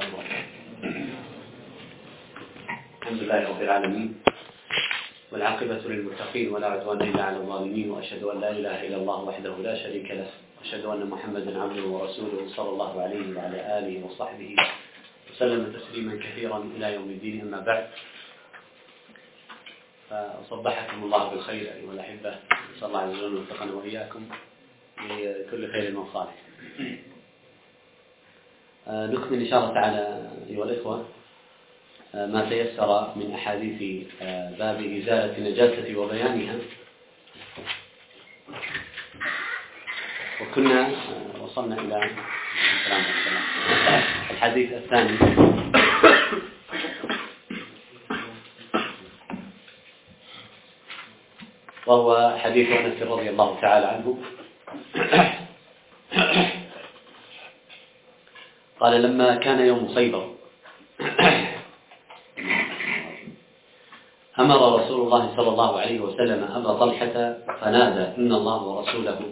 الحمد لله رب العالمين، والعاقبة للمتقين ولا عدوان إلا على الظالمين، وأشهد أن لا إله إلا الله وحده لا شريك له، وأشهد أن محمدا عبده ورسوله صلى الله عليه وعلى آله وصحبه وسلم تسليما كثيرا إلى يوم الدين. أما بعد، فصبحكم الله بالخير أيها الأحبة، نسأل الله عز وجل أن يوفقنا وإياكم لكل خير وصالح. نكمل إن شاء الله تعالى أيها الإخوة ما تيسر من أحاديث باب إزالة النجاسة وبيانها، وكنا وصلنا إلى الحديث الثاني وهو حديث أنس رضي الله تعالى عنه قال: لما كان يوم خيبر أمر رسول الله صلى الله عليه وسلم أبا طلحة فنادى: إن الله ورسوله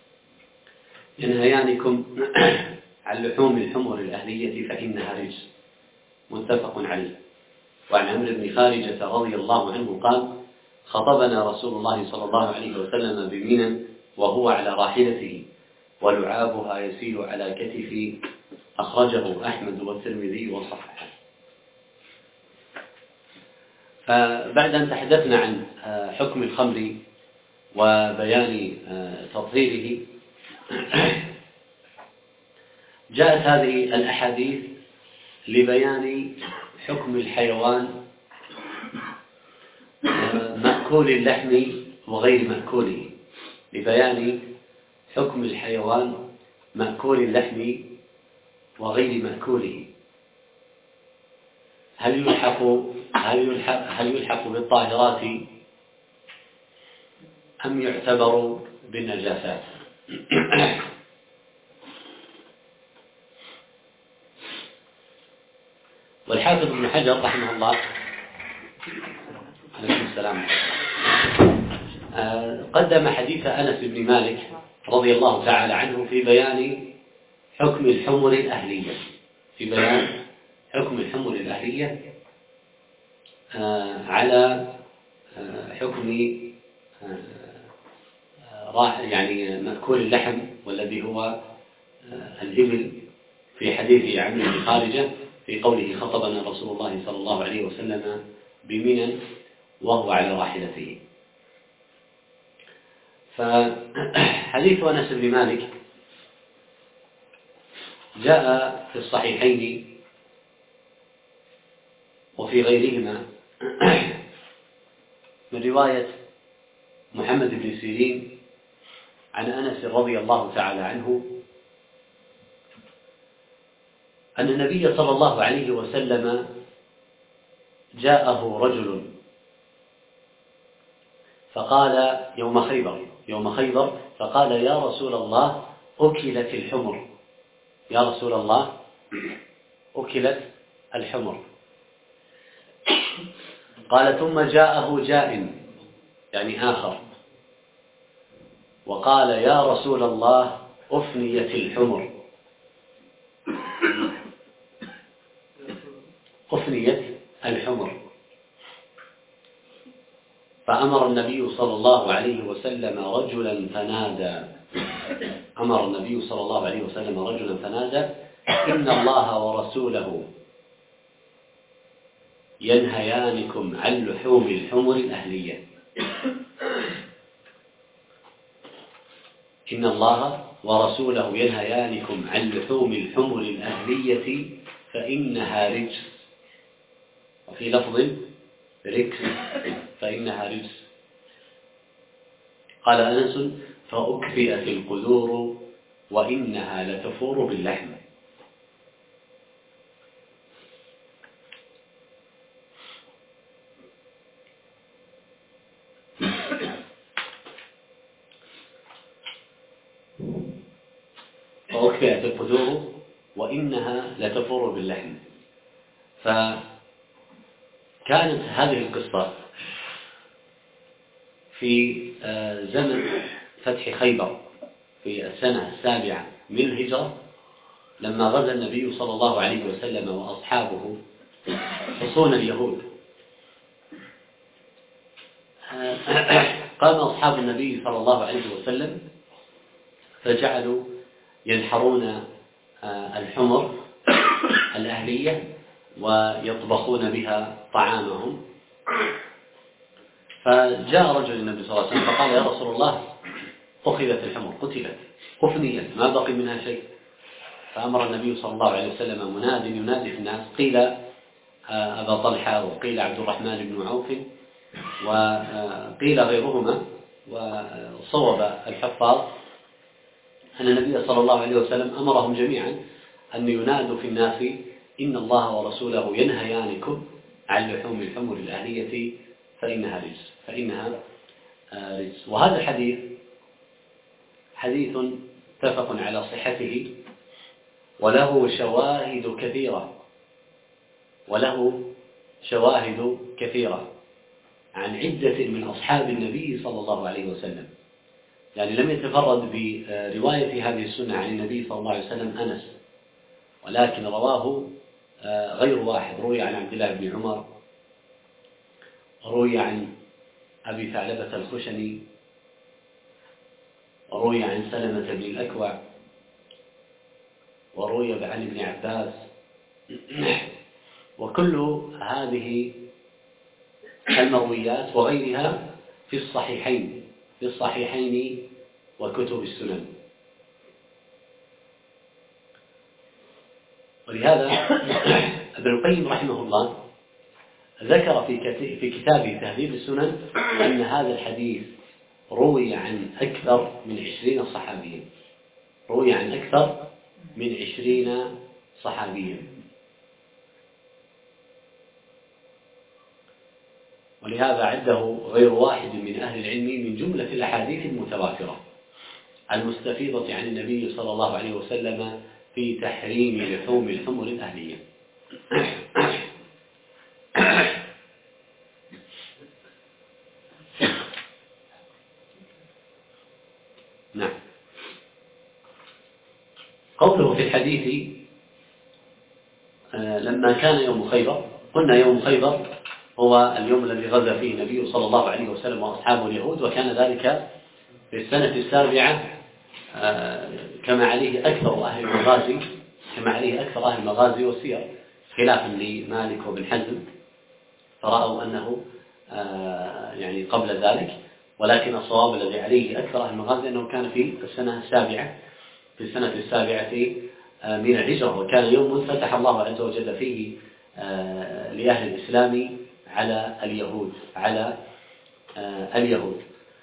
ينهيانكم عن لحوم الحمر الأهلية فإنها رجس. متفق عليه. وعن عمرو بن خارجة رضي الله عنه قال: خطبنا رسول الله صلى الله عليه وسلم بمنى وهو على راحلته ولعابها يسيل على كتفي. أخرجه أحمد والترمذي وصححه. فبعد أن تحدثنا عن حكم الخمر وبيان تطهيره، جاءت هذه الأحاديث لبيان حكم الحيوان مأكول اللحم وغير مأكوله، لبيان حكم الحيوان مأكول اللحم وغير مأكوله. هل يلحق بالطاهرات أم يعتبر بالنجاسات؟ والحافظ ابن حجر رحمه الله عليه السلام قدم حديث أنس بن مالك رضي الله تعالى عنه في بيان حكم الحمر الأهلية، على حكم يعني مأكول اللحم والذي هو الإبل، في حديث عمرو بن خارجة في قوله: خطبنا رسول الله صلى الله عليه وسلم بمنى وهو على راحلته. فحديث أنس بن مالك جاء في الصحيحين وفي غيرهما من رواية محمد بن سيرين عن أنس رضي الله تعالى عنه أن النبي صلى الله عليه وسلم جاءه رجل فقال يوم خيبر فقال: يا رسول الله أكلت الحمر، يا رسول الله أكلت الحمر. قال: ثم جاءه جاء يعني آخر وقال: يا رسول الله أفنيت الحمر، فأمر النبي صلى الله عليه وسلم رجلا فنادى: إن الله ورسوله ينهيانكم عن لحوم الحمر الأهلية. إن الله ورسوله ينهيانكم عن لحوم الحمر الأهلية فإنها رجس، وفي لفظ ركس فإنها رجس. قال أنس: فأكفئت القدور وإنها لتفور باللحم. فأكفئت القدور وإنها لتفور باللحم. فكانت هذه القصة في زمن فتح خيبر في السنة 7 من الهجرة، لما غزا النبي صلى الله عليه وسلم وأصحابه حصون اليهود، قام أصحاب النبي صلى الله عليه وسلم فجعلوا ينحرون الحمر الأهلية ويطبخون بها طعامهم. فجاء رجل النبي صلى الله عليه وسلم فقال: يا رسول الله، أخذت الحمر، قتلت، أفنيت، ما بقي منها شيء. فأمر النبي صلى الله عليه وسلم مناد ينادي في الناس، قيل أبا طلحة، وقيل عبد الرحمن بن عوف، وقيل غيرهما. وصوب الحفاظ أن النبي صلى الله عليه وسلم أمرهم جميعا أن ينادوا في الناس: إن الله ورسوله ينهيانكم عن لحوم الحمر الأهلية فإنها رجس. وهذا الحديث حديث متفق على صحته، وله شواهد كثيرة عن عدة من أصحاب النبي صلى الله عليه وسلم. يعني لم يتفرد برواية هذه السنة عن النبي صلى الله عليه وسلم أنس، ولكن رواه غير واحد. روي عن عبد الله بن عمر، روي عن أبي ثعلبة الخشني، وروي عن سلمة بن الأكوع، وروي عن ابن عباس. وكل هذه المرويات وغيرها في الصحيحين وكتب السنن. ولهذا ابن القيم رحمه الله ذكر في كتابه تهذيب السنن أن هذا الحديث روي عن أكثر من 20 صحابيا، روي عن أكثر من 20 صحابيا. ولهذا عده غير واحد من أهل العلم من جملة الأحاديث المتواترة المستفيضة عن النبي صلى الله عليه وسلم في تحريم لحوم الحمر الأهلية. نعم. قوله في الحديث لما كان يوم خيبر، قلنا يوم خيبر هو اليوم الذي غزا فيه النبي صلى الله عليه وسلم وأصحابه اليهود، وكان ذلك في السنة السابعة كما عليه أكثر أهل المغازي والسير، خلافا لمالك وابن حزم، فرأوا أنه يعني قبل ذلك، ولكن الصواب الذي عليه أكثر أهل المغازي أنه كان في السنة السابعة من الهجرة، وكان يوم فتح الله عز وجل فيه لأهل الإسلام على اليهود.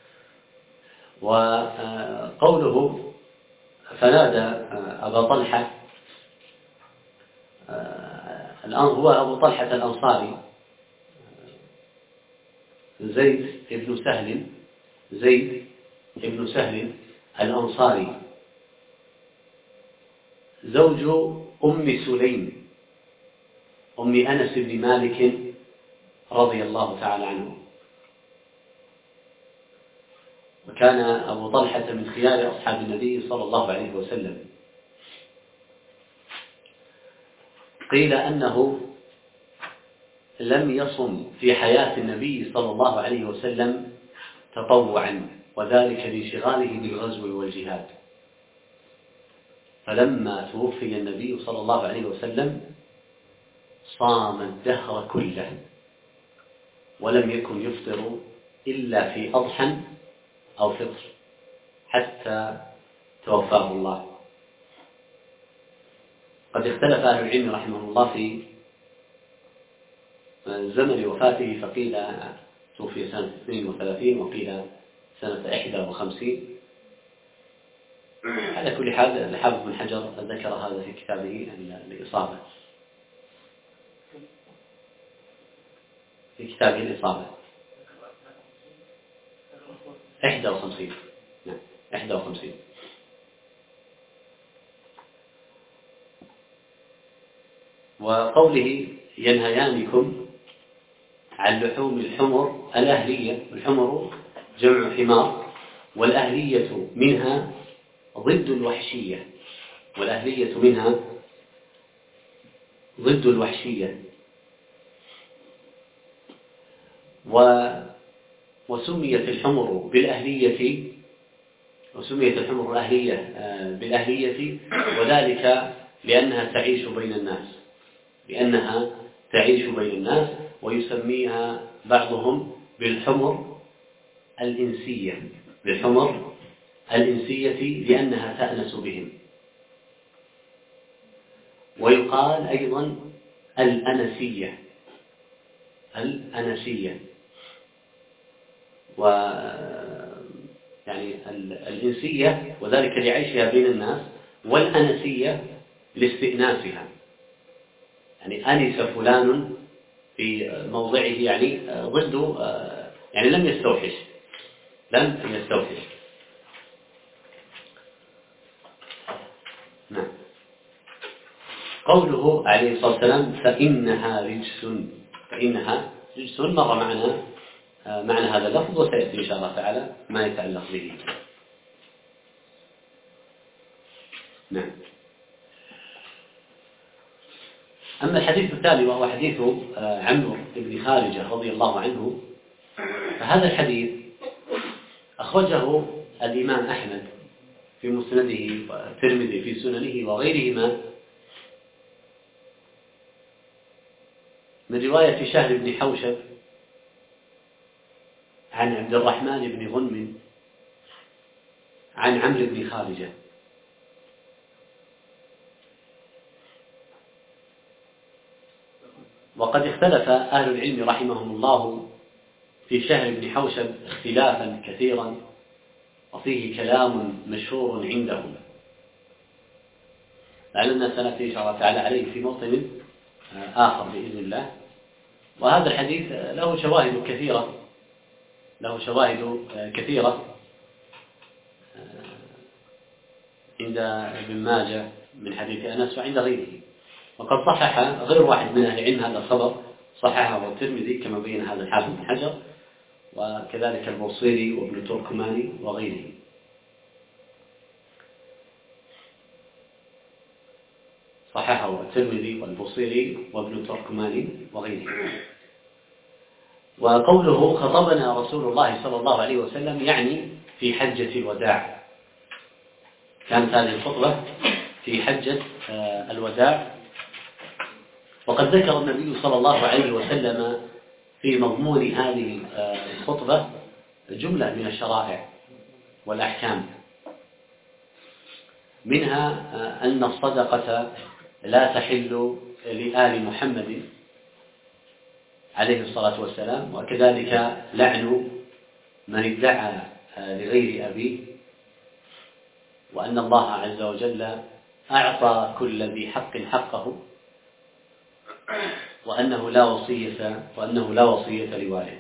وقوله فنادى أبا طلحة، هو أبو طلحة الأنصاري زيد بن سهل الأنصاري، زوج أم سليم أم أنس بن مالك رضي الله تعالى عنه. وكان أبو طلحة من خيار أصحاب النبي صلى الله عليه وسلم. قيل أنه لم يصم في حياة النبي صلى الله عليه وسلم تطوعا، وذلك لانشغاله بالغزو والجهاد. فلما توفي النبي صلى الله عليه وسلم صام الدهر كله، ولم يكن يفطر إلا في أضحى أو فطر حتى توفاه الله. قد اختلف أهل العلم رحمه الله في زمن وفاته، فقيل توفي سنة 32 وقيل سنة 51. على كل حال الحافظ بن حجر ذكر هذا في كتابه الإصابة، في كتابه الإصابة 51. نعم 51. وقوله ينهيانكم عن لحوم الحمر الأهلية، الحمر جمع حمار، والأهلية منها ضد الوحشية، والأهلية منها ضد الوحشية، وسميت الحمر الأهلية بالأهلية، وذلك لأنها تعيش بين الناس، ويسميها بعضهم بالحمر الإنسية لأنها تأنس بهم. ويقال أيضا الأنسية، يعني الإنسية وذلك لعيشها بين الناس، والأنسية لاستئناسها، يعني أنس فلان في موضعه، يعني ضد، يعني لم يستوحش. نعم. قوله عليه الصلاة والسلام فإنها رجس مر معنا معنى هذا اللفظ، وسيأتي إن شاء الله تعالى ما يتعلق به. نعم. أما الحديث التالي وهو حديث عمرو بن خارجة رضي الله عنه، فهذا الحديث أخرجه الإمام أحمد في مسنده، والترمذي في سننه وغيرهما، من رواية شهر بن حوشب عن عبد الرحمن بن غنم عن عمرو بن خارجة. وقد اختلف أهل العلم رحمهم الله في شهر بن حوشب اختلافا كثيرا، وفيه كلام مشهور عندهم، لعلنا سنأتي إن شاء الله تعالى عليه في موطن آخر بإذن الله. وهذا الحديث له شواهد كثيرة عند ابن ماجه من حديث أنس وعند غيره، وقد صحح غير واحد من أهل العلم هذا الخبر، صححه الترمذي كما بين هذا الحافظ بن حجر، وكذلك البوصيري وابن تركماني وغيره. صححه الترمذي والبوصيري وابن تركماني وغيره. وقوله خطبنا رسول الله صلى الله عليه وسلم يعني في حجة الوداع، كانت هذه الخطبة في حجة الوداع. وقد ذكر النبي صلى الله عليه وسلم في مضمون هذه الخطبة جملة من الشرائع والأحكام، منها أن الصدقة لا تحل لآل محمد عليه الصلاة والسلام، وكذلك لعن من ادعى لغير أبيه، وأن الله عز وجل أعطى كل ذي حق حقه، وأنه لا وصية لوالد.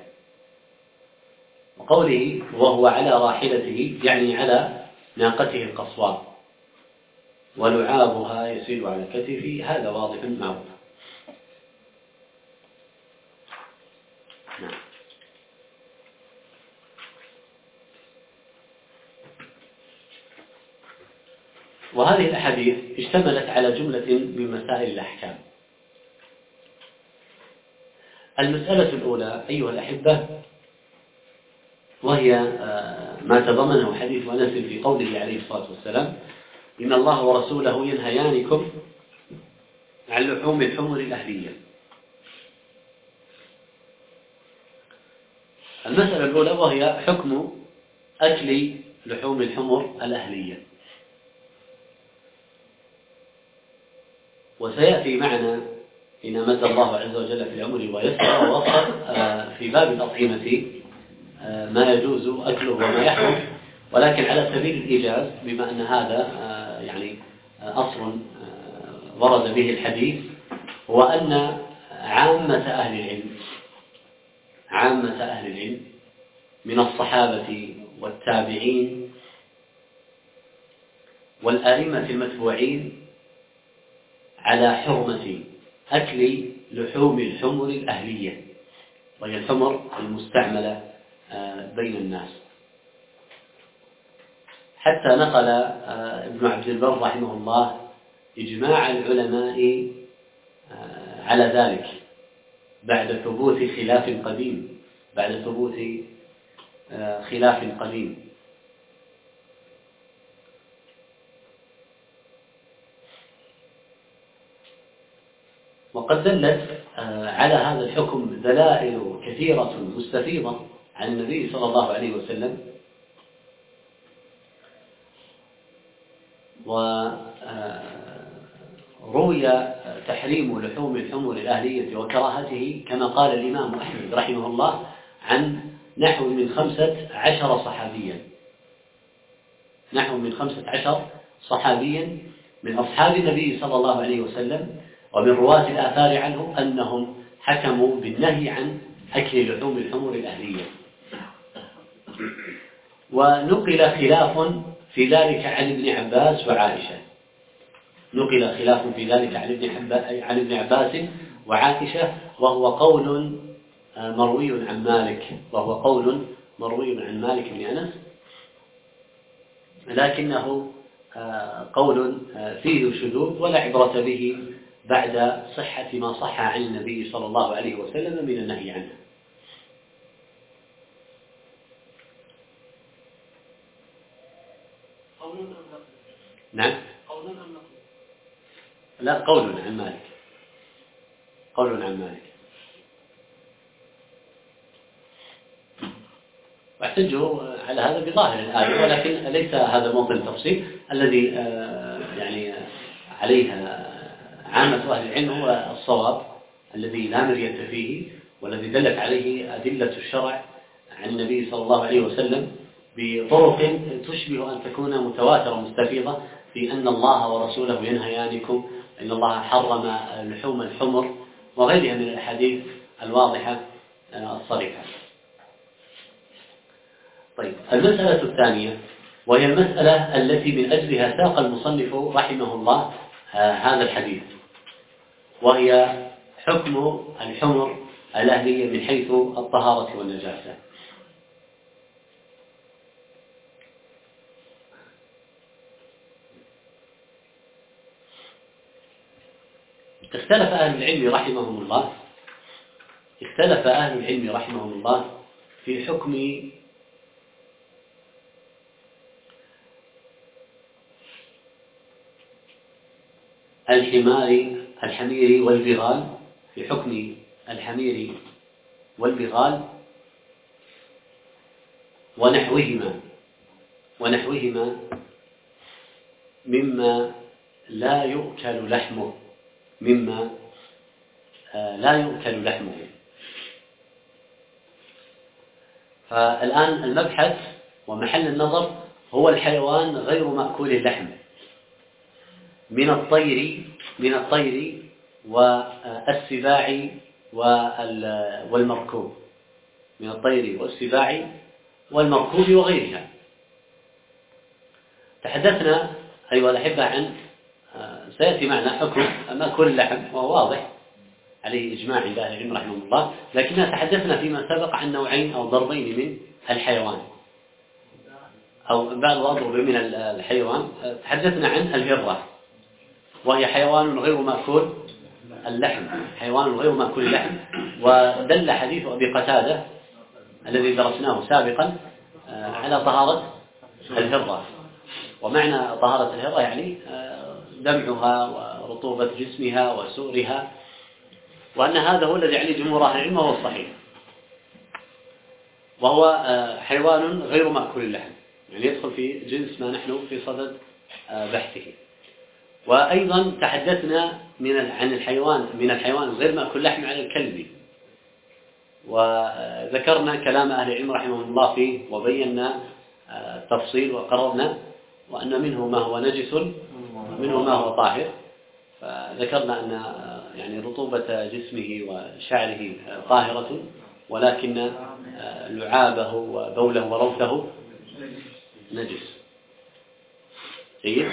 وقوله وهو على راحلته يعني على ناقته القصواء ولعابها يسير على كتفه، هذا واضح معروف. نعم. وهذه الأحاديث اشتملت على جملة من مسائل الأحكام. المسألة الأولى أيها الأحبة، وهي ما تضمنه حديث أنس في قوله عليه الصلاة والسلام إن الله ورسوله ينهيانكم عن لحوم الحمر الأهلية. المسألة الأولى وهي حكم أكل لحوم الحمر الأهلية، وسيأتي معنا إن مد الله عز وجل في العمر ويسر ووفر في باب الأطعمة ما يجوز أكله وما يحرم، ولكن على سبيل الإيجاز، بما أن هذا يعني أصل ورد به الحديث، هو أن عامة أهل العلم من الصحابة والتابعين والآئمة المتبوعين على حرمة أكل لحوم الحمر الأهلية، وهي الحمر المستعملة بين الناس، حتى نقل ابن عبد البر رحمه الله إجماع العلماء على ذلك بعد ثبوت خلاف قديم، بعد ثبوت خلاف قديم. وقد دلت على هذا الحكم دلائل كثيرة مستفيضة عن النبي صلى الله عليه وسلم، وروي تحريم لحوم الحمر الأهلية وكراهته كما قال الإمام أحمد رحمه الله عن نحو من 15 صحابيا، نحو من 15 صحابيا من أصحاب النبي صلى الله عليه وسلم ومن رواة الآثار عنه أنهم حكموا بالنهي عن أكل لحوم الحمر الأهلية. ونقل خلاف في ذلك عن ابن عباس وعائشة، نقل خلاف في ذلك عن ابن عباس وعائشة، وهو قول مروي عن مالك، وهو قول مروي عن مالك بن أنس، لكنه قول فيه شذوذ ولا عبرة به بعد صحة ما صح عن النبي صلى الله عليه وسلم من النهي عنه. نعم، لا، قول عن مالك، قول عن مالك. واحتجوا على هذا بظاهر الآية، ولكن ليس هذا موطن التفصيل الذي يعني عليها عامة أهل العلم هو الصواب الذي لا مرية فيه، والذي دلت عليه أدلة الشرع عن النبي صلى الله عليه وسلم بطرق تشبه أن تكون متواترة مستفيضة في أن الله ورسوله ينهيانكم، إن الله حرم لحوم الحمر وغيرها من الأحاديث الواضحة الصريحة. طيب، المسألة الثانية وهي المسألة التي من أجلها ساق المصنف رحمه الله هذا الحديث، وهي حكم الحمر الأهلية من حيث الطهارة والنجاسة. اختلف أهل العلم رحمهم الله في حكم الحمير والبغال، في حكم الحمير والبغال ونحوهما مما لا يؤكل لحمه، فالآن المبحث ومحل النظر هو الحيوان غير مأكول اللحم من الطير والسباع والمركوب، من الطير والسباع والمركوب وغيرها. تحدثنا أيها الأحبة عن سيأتي معنا حكم مأكول اللحم، وهو واضح عليه إجماع عند أهل العلم رحمه الله، لكننا تحدثنا فيما سبق عن نوعين أو ضربين من الحيوان أو بعض أضرب من الحيوان. تحدثنا عن الهرة، وهي حيوان غير مأكول اللحم، ودل حديث أبي قتادة الذي درسناه سابقا على طهارة الهرة. ومعنى طهارة الهرة يعني دمعها ورطوبة جسمها وسؤرها، وأن هذا هو الذي عليه جمهور أهل العلم وهو الصحيح، وهو حيوان غير مأكول اللحم، يعني يدخل في جنس ما نحن في صدد بحثه. وأيضا تحدثنا عن الحيوان غير مأكول اللحم على الكلب، وذكرنا كلام أهل العلم رحمهم الله فيه، وبينا التفصيل وقررنا وأن منه ما هو نجس ومنه ما هو طاهر. فذكرنا أن يعني رطوبة جسمه وشعره طاهرة، ولكن لعابه وبوله وروثه نجس. جيد.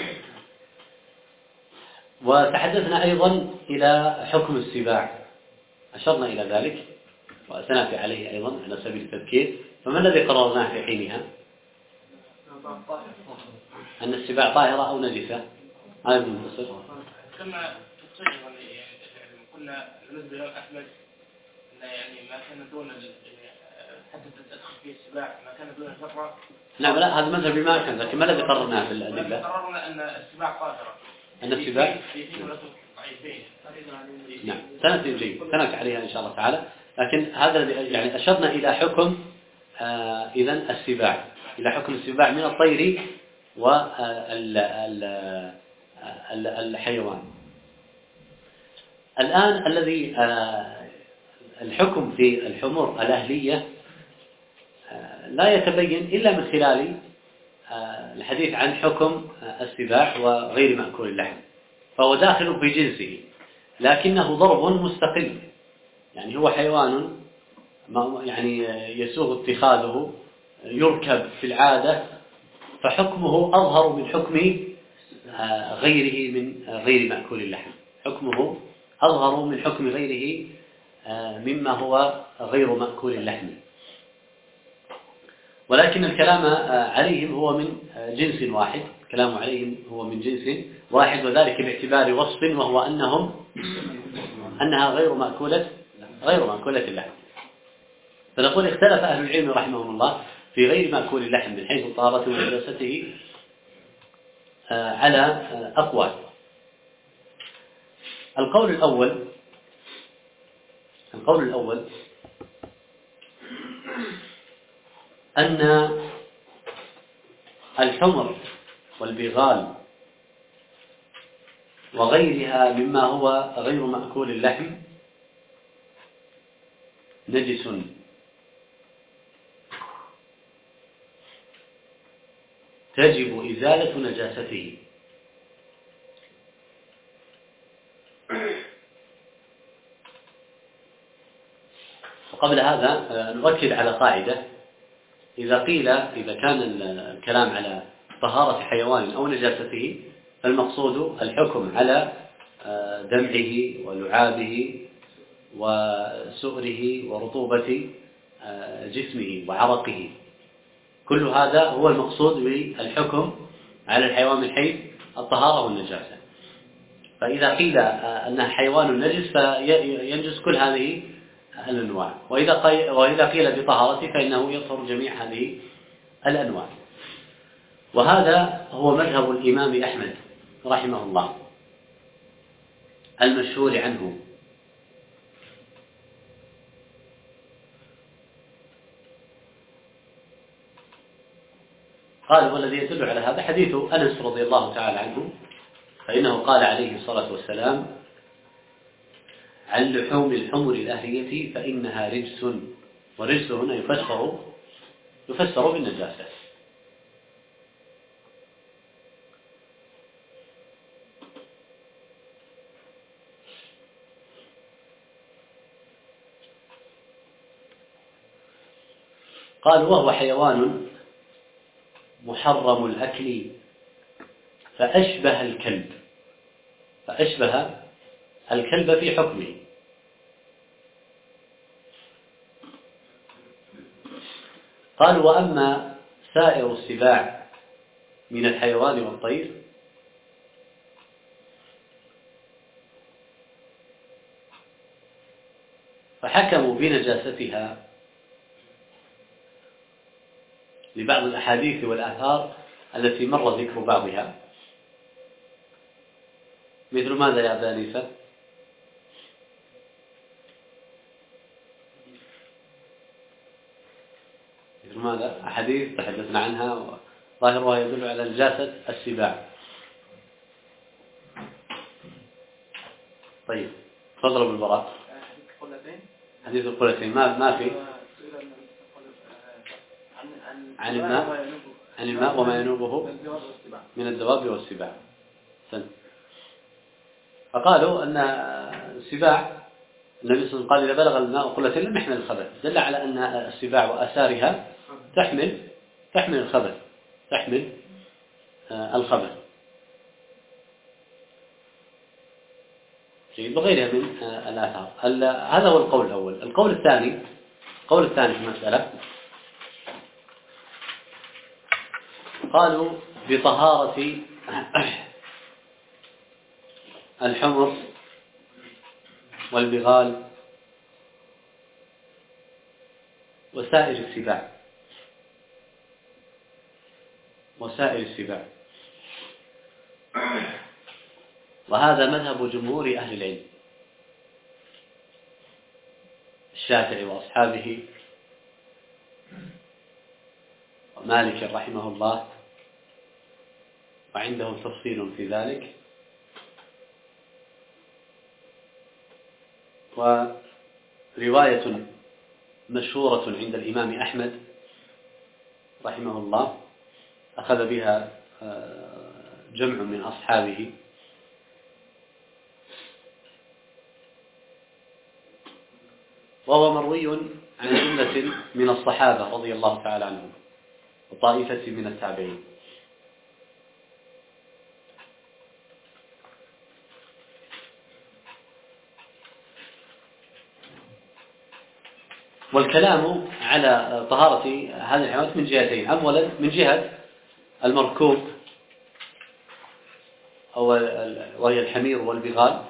وتحدثنا أيضا إلى حكم السباع، أشرنا إلى ذلك وسنأتي عليه أيضا على سبيل التذكير. فما الذي قررناه في حينها؟ أن السباع طاهرة أو نجسة؟ هذا المنتصر كما تفصيل يعني قلنا بالنسبة للإمام أحمد أن يعني ما كان دون حتى تدخل فيه السباع ما كان دون الفقرة. نعم لا هذا مذهبي ما كان، لكن ما الذي قررناه بالأدلة؟ قررنا أن السباع قادرة. أن السباع نعم سنأتي عليها إن شاء الله تعالى، لكن هذا يعني أشرنا إلى حكم إذن السباع، إلى حكم السباع من الطير والحيوان. الآن الذي الحكم في الحمر الأهلية لا يتبين إلا من خلال الحديث عن حكم السباع وغير مأكول اللحم، فهو داخل في جنسه لكنه ضرب مستقل، يعني هو حيوان يعني يسوغ اتخاذه يركب في العادة، فحكمه أظهر من حكم غيره من غير مأكول اللحم، حكمه أظهر من حكم غيره مما هو غير مأكول اللحم، ولكن الكلام عليهم هو من جنس واحد، الكلام عليهم هو من جنس واحد، وذلك باعتبار وصف وهو أنها غير مأكولة اللحم. فنقول اختلف أهل العلم رحمهم الله في غير مأكول اللحم من حيث طهارته ونجاسته على أقوال. القول الأول أن الحمر والبغال وغيرها مما هو غير مأكول اللحم نجس تجب إزالة نجاسته. وقبل هذا نؤكد على قاعدة، إذا كان الكلام على طهارة حيوان أو نجاسته فالمقصود الحكم على دمعه ولعابه وسؤره ورطوبة جسمه وعرقه، كل هذا هو المقصود بالحكم على الحيوان من حيث الطهارة والنجاسة. فإذا قيل أنها حيوان نجس فينجس كل هذه الأنواع، وإذا قيل بطهارته فإنه يطهر جميع هذه الأنواع. وهذا هو مذهب الإمام أحمد رحمه الله المشهور عنه. قال والذي يدل على هذا حديث أنس رضي الله تعالى عنه، فإنه قال عليه الصلاة والسلام: عن لحوم الحمر الأهلية فإنها رجس، ورجس هنا يفسر بالنجاسة. قال وهو حيوان محرم الأكل فأشبه الكلب في حكمه. قال وأما سائر السباع من الحيوان والطير فحكموا بنجاستها لبعض الأحاديث والآثار التي مر ذكر بعضها. مثل ماذا يا أبا أنيسة؟ مثل ماذا؟ أحاديث تحدثنا عنها ظاهرها يدل على نجاسة السباع. طيب تفضل ابو البراء. حديث القلتين ما في عن الماء وما ينوبه من الدواب والسباع. فقالوا أن السباع النبي صلى الله عليه وسلم قال إذا بلغ الماء قلتين لم يحمل الخبث، دل على أن السباع وآثارها تحمل الخبث، بغيرها من الآثار. هذا هو القول الأول. القول الثاني في المسألة قالوا بطهارة الحمر والبغال وسائر السباع. وهذا مذهب جمهور أهل العلم، الشافعي وأصحابه ومالك رحمه الله، وعندهم تفصيل في ذلك. ورواية مشهورة عند الإمام أحمد رحمه الله أخذ بها جمع من أصحابه، وهو مروي عن جملة من الصحابة رضي الله تعالى عنهم وطائفة من التابعين. والكلام على طهارة هذه الحيوانات من جهتين: أولا من جهة المركوب وهي الحمير والبغال،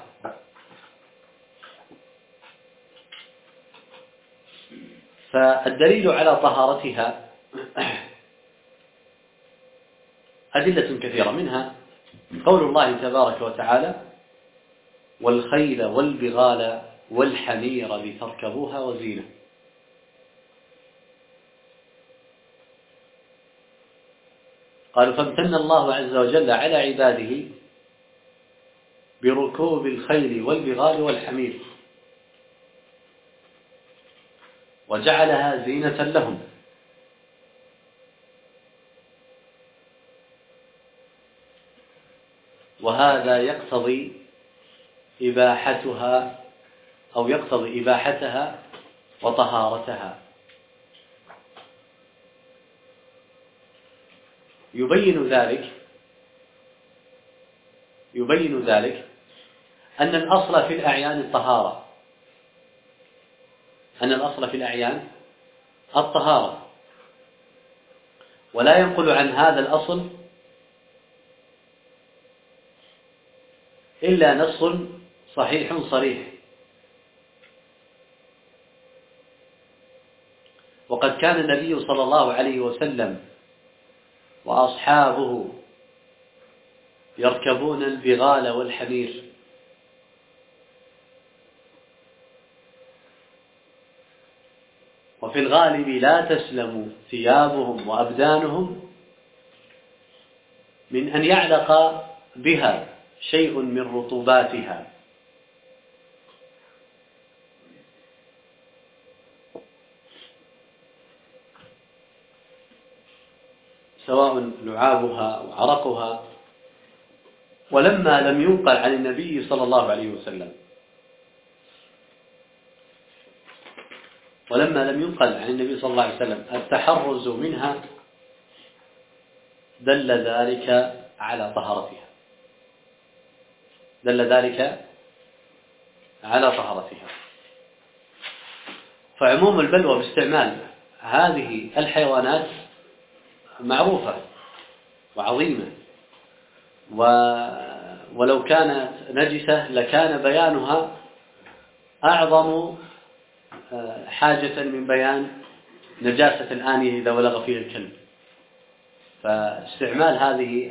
فالدليل على طهارتها أدلة كثيرة، منها قول الله تبارك وتعالى: والخيل والبغال والحمير لتركبوها وزينة. قالوا: فامتن الله عز وجل على عباده بركوب الخيل والبغال والحمير وجعلها زينة لهم، وهذا يقتضي إباحتها أو يقتضي إباحتها وطهارتها. يبين ذلك أن الأصل في الأعيان الطهارة، ولا ينقل عن هذا الأصل إلا نص صحيح صريح. وقد كان النبي صلى الله عليه وسلم وأصحابه يركبون البغال والحمير، وفي الغالب لا تسلم ثيابهم وأبدانهم من أن يعلق بها شيء من رطوباتها، سواء لعابها أو عرقها. ولما لم ينقل عن النبي صلى الله عليه وسلم التحرز منها دل ذلك على طهارتها. فعموم البلوى باستعمال هذه الحيوانات معروفة وعظيمة، ولو كانت نجسة لكان بيانها أعظم حاجة من بيان نجاسة الآنية إذا ولغ فيه الكلب. فاستعمال هذه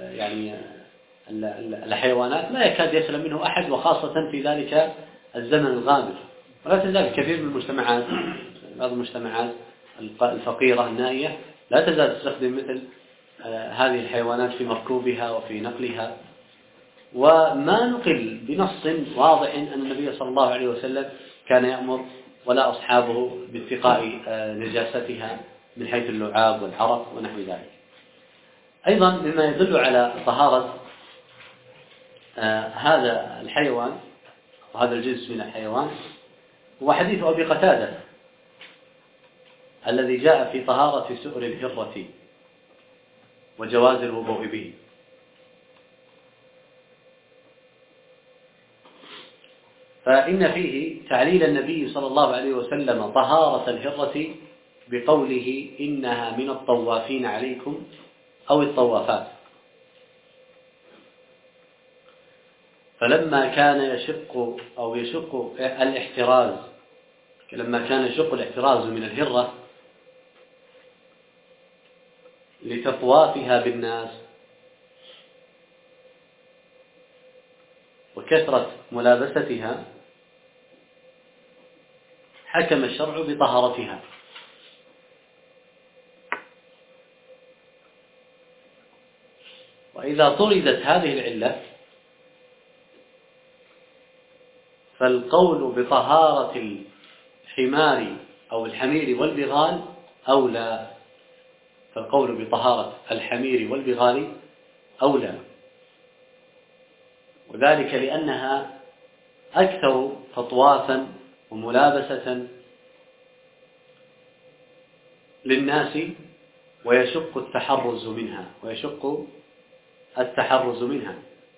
الحيوانات لا يكاد يسلم منه أحد، وخاصة في ذلك الزمن الغابر. ولا تزال كثير من المجتمعات، بعض المجتمعات الفقيرة النائية لا تزال تستخدم مثل هذه الحيوانات في مركوبها وفي نقلها. وما نقل بنص واضح أن النبي صلى الله عليه وسلم كان يأمر ولا أصحابه باتقاء نجاستها من حيث اللعاب والعرق ونحو ذلك. أيضا مما يدل على طهارة هذا الحيوان وهذا الجنس من الحيوان هو حديث أبي قتادة الذي جاء في طهارة سؤر الهرة وجواز الوضوء به. فإن فيه تعليل النبي صلى الله عليه وسلم طهارة الهرة بقوله: إنها من الطوافين عليكم أو الطوافات. فلما كان يشق الاحتراز، لما كان يشق الاحتراز من الهرة لتطوافها بالناس وكثرة ملابستها، حكم الشرع بطهارتها. وإذا طردت هذه العلة فالقول بطهارة الحمار أو الحمير والبغال أولى، فالقول بطهارة الحمير والبغال أولى، وذلك لأنها أكثر تطوافا وملابسة للناس، ويشق التحرز منها.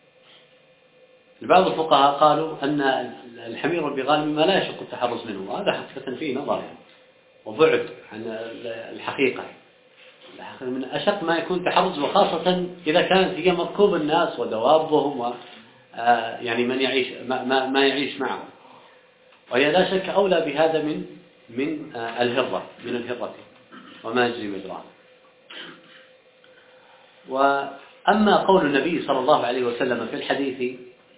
بعض الفقهاء قالوا أن الحمير والبغال مما لا يشق التحرز منه، وهذا حقيقة فيه نظر وبعد عن الحقيقة. من أشق ما يكون تحرز، وخاصة إذا كانت هي مركوب الناس ودوابهم يعني من يعيش ما يعيش معهم، وهي لا شك أولى بهذا من الهرة وما يجري مجراها. وأما قول النبي صلى الله عليه وسلم في الحديث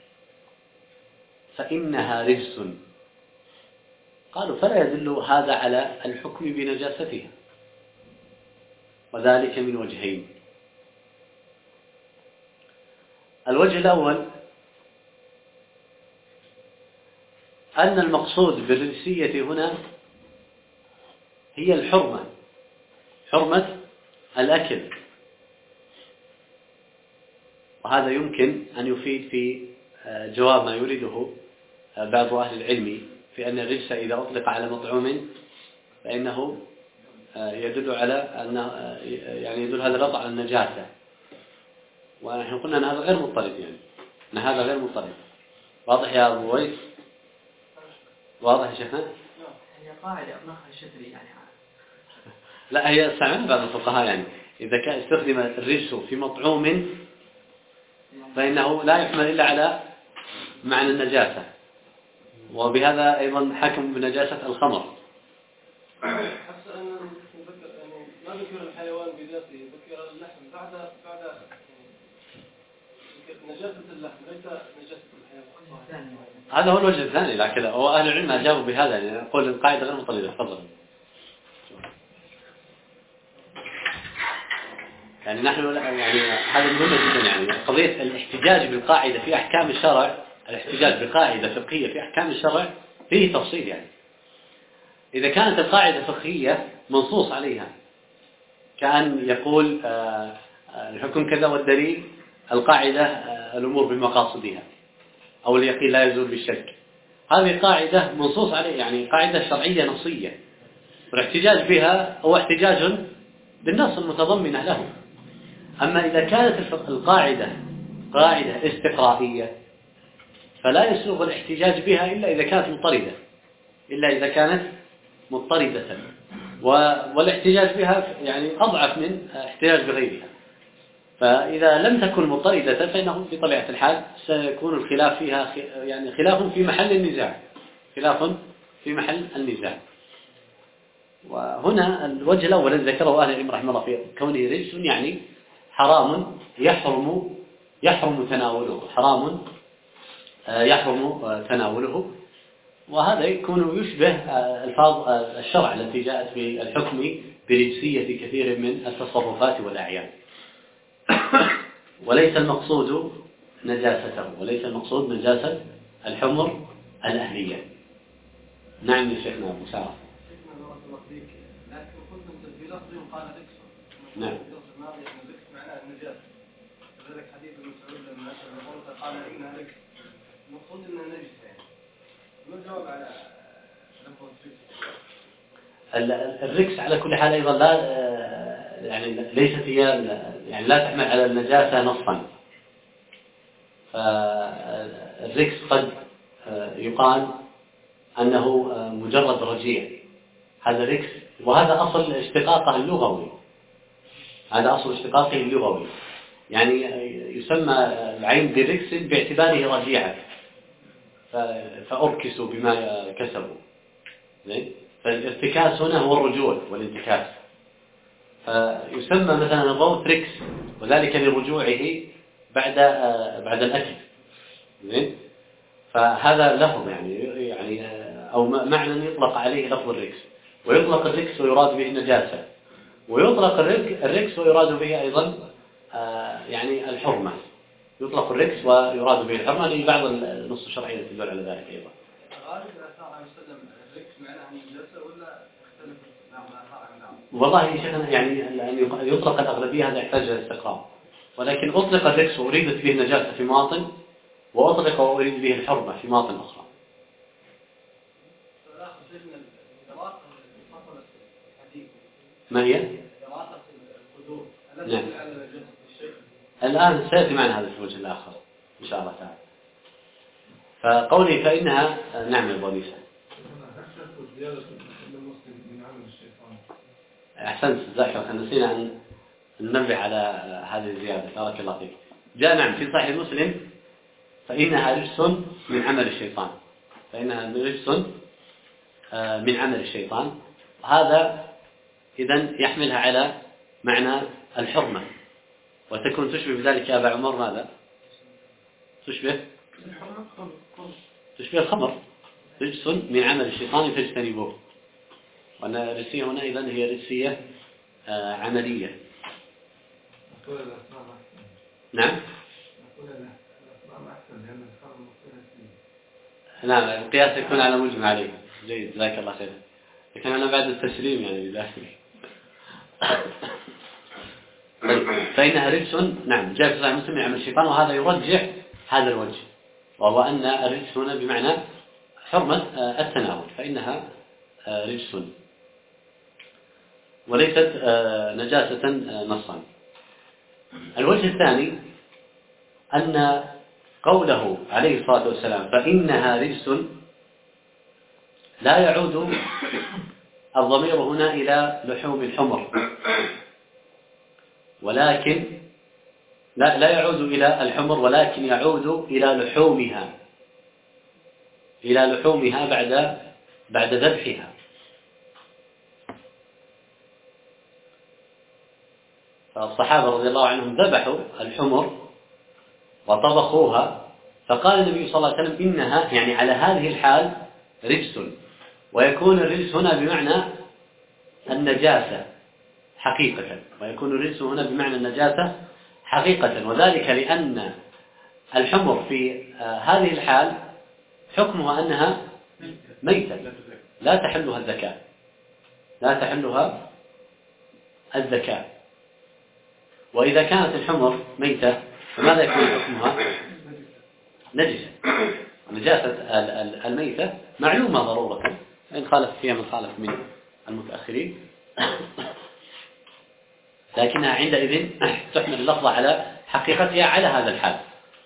فإنها رجس، قالوا فلا يدل هذا على الحكم بنجاستها، وذلك من وجهين. الوجه الأول أن المقصود بالرجسية هنا هي حرمة الأكل، وهذا يمكن أن يفيد في جواب ما يريده بعض أهل العلم في أن الرجس إذا أطلق على مطعوم فإنه يدل على أن يدل هذا اللفظ على النجاسة، ونحن قلنا أن هذا غير مضطرد، واضح يا أبو ويس؟ واضح يا شيخنا؟ هي قاعدة أطلقها الشافعي يعني. لا، هي استعمال بعض الفقهاء يعني إذا كان استخدم الرجس في مطعوم فإنه لا يحمل إلا على معنى النجاسة، وبهذا أيضا حكم بنجاسة الخمر. حتى أن ما ذكر الحيوان بذاته، ذكر اللحم بعد نجاسة اللحم، ليس نجاسة الحيوان. هذا هو الوجه الثاني، لكن هو أهل العلم أجابوا بهذا، يعني يقول القاعدة غير مطلدة. تفضل. يعني نحن هذا مهم جدا، يعني قضية الاحتجاج بالقاعدة في أحكام الشرع، الاحتجاج بقاعدة فقهية في أحكام الشرع فيه تفصيل. يعني إذا كانت القاعدة فقهية منصوص عليها، كأن يقول الحكم كذا والدليل القاعدة الأمور بمقاصدها، أو اليقين لا يزول بالشك، هذه قاعدة منصوص عليها، يعني قاعدة شرعية نصية، والاحتجاج بها هو احتجاج بالنص المتضمنة له. أما إذا كانت القاعدة قاعدة استقرائية فلا يسوغ الاحتجاج بها إلا إذا كانت مضطردة، والاحتجاج بها يعني أضعف من احتجاج بغيرها. فإذا لم تكن مضطردة فإنه بطبيعة الحال سيكون الخلاف فيها يعني خلاف في محل النزاع. وهنا الوجه الأول الذي ذكره أهل العلم رحمه الله في كونه رجس، يعني حرام يحرم تناوله، وهذا يكون يشبه ألفاظ الشرع التي جاءت بالحكم برجسية كثير من التصرفات والأعيان. وليس المقصود نجاسة الحمر الأهلية. نعم يا شيخنا أبو سعد. لكن قلت أنت في لفظ قال رجس. نعم. رجس معناه النجاسة. لذلك حديث ابن مسعود لما أسأل قال إنها رجس. المقصود إنها نجسة يعني. ما الجواب على لفظ الرجس؟ الرجس على كل حال أيضا لا يعني ليست هي يعني لا تحمل على النجاسة نصا. فالرجس قد يقال أنه مجرد رجيع، هذا رجس، وهذا أصل اشتقاقه اللغوي. يعني يسمى العين بركس باعتباره رجيعة، فأركسوا بما كسبوا. فالارتكاس هنا هو الرجوع والانتكاس، فيسمى مثلا الروث ركس وذلك لرجوعه بعد الأكل. فهذا لفظ يعني أو معنى يطلق عليه لفظ الركس، ويطلق الركس ويراد به النجاسة، ويطلق الركس ويراد به أيضا يعني الحرمة. يطلق الركس ويراد به الحرمة لبعض النصوص الشرعية تدل على ذلك أيضا. غالب الآثار عن وسلم الركس معناها النجاسة ولا يختلف مع الآثار عن بعض؟ والله شيخنا يعني أن يطلق الأغلبية هذا يحتاج إلى استقرار، ولكن أطلق الركس وأريدت به النجاسة في مواطن، وأطلق وأريد به الحرمة في مواطن أخرى. ما هي؟ نعم. الآن سيأتي معنا هذا في الوجه الآخر إن شاء الله تعالى. فقولي فإنها نعم الضميسة. أحسنت الذاكرة، نسينا أن ننبه على هذه الزيادة. بارك الله فيك. جاء نعم في صحيح مسلم فإنها رجس من عمل الشيطان، فإنها رجس من عمل الشيطان. هذا إذن يحملها على معنى الحرمة، وتكون تشبه بذلك يا أبا عمر ماذا؟ تشبه الخمر، رجس من عمل الشيطان فاجتنبوه. وأن الرجسية هنا إذن هي رجسية عملية. نعم. نعم القياس يكون على مجمع عليه. جيد جزاك الله خير. لكن أنا بعد التسليم يعني بذلك. فإنها رجس نعم جاء في صحيح مسلم عمل الشيطان، وهذا يرجح هذا الوجه، وهو أن الرجس هنا بمعنى حرمة التناول، فإنها رجس وليست نجاسة نصا. الوجه الثاني أن قوله عليه الصلاة والسلام فإنها رجس لا يعود الضمير هنا إلى لحوم الحمر، ولكن لا يعود إلى الحمر، ولكن يعود إلى لحومها بعد ذبحها. فالصحابة رضي الله عنهم ذبحوا الحمر وطبخوها، فقال النبي صلى الله عليه وسلم إنها يعني على هذه الحال رجس، ويكون الرجس هنا بمعنى النجاسة حقيقة، ويكون الرجس هنا بمعنى النجاسة حقيقة، وذلك لأن الحمر في هذه الحال حكمها أنها ميتة لا تحلها الزكاة. وإذا كانت الحمر ميتة فماذا يكون حكمها؟ نجسة. نجاسة الميتة معلومة ضرورة، إن خالف فيها من خالف من المتأخرين، لكنها عندئذ تحمل اللفظة على حقيقتها على هذا الحال.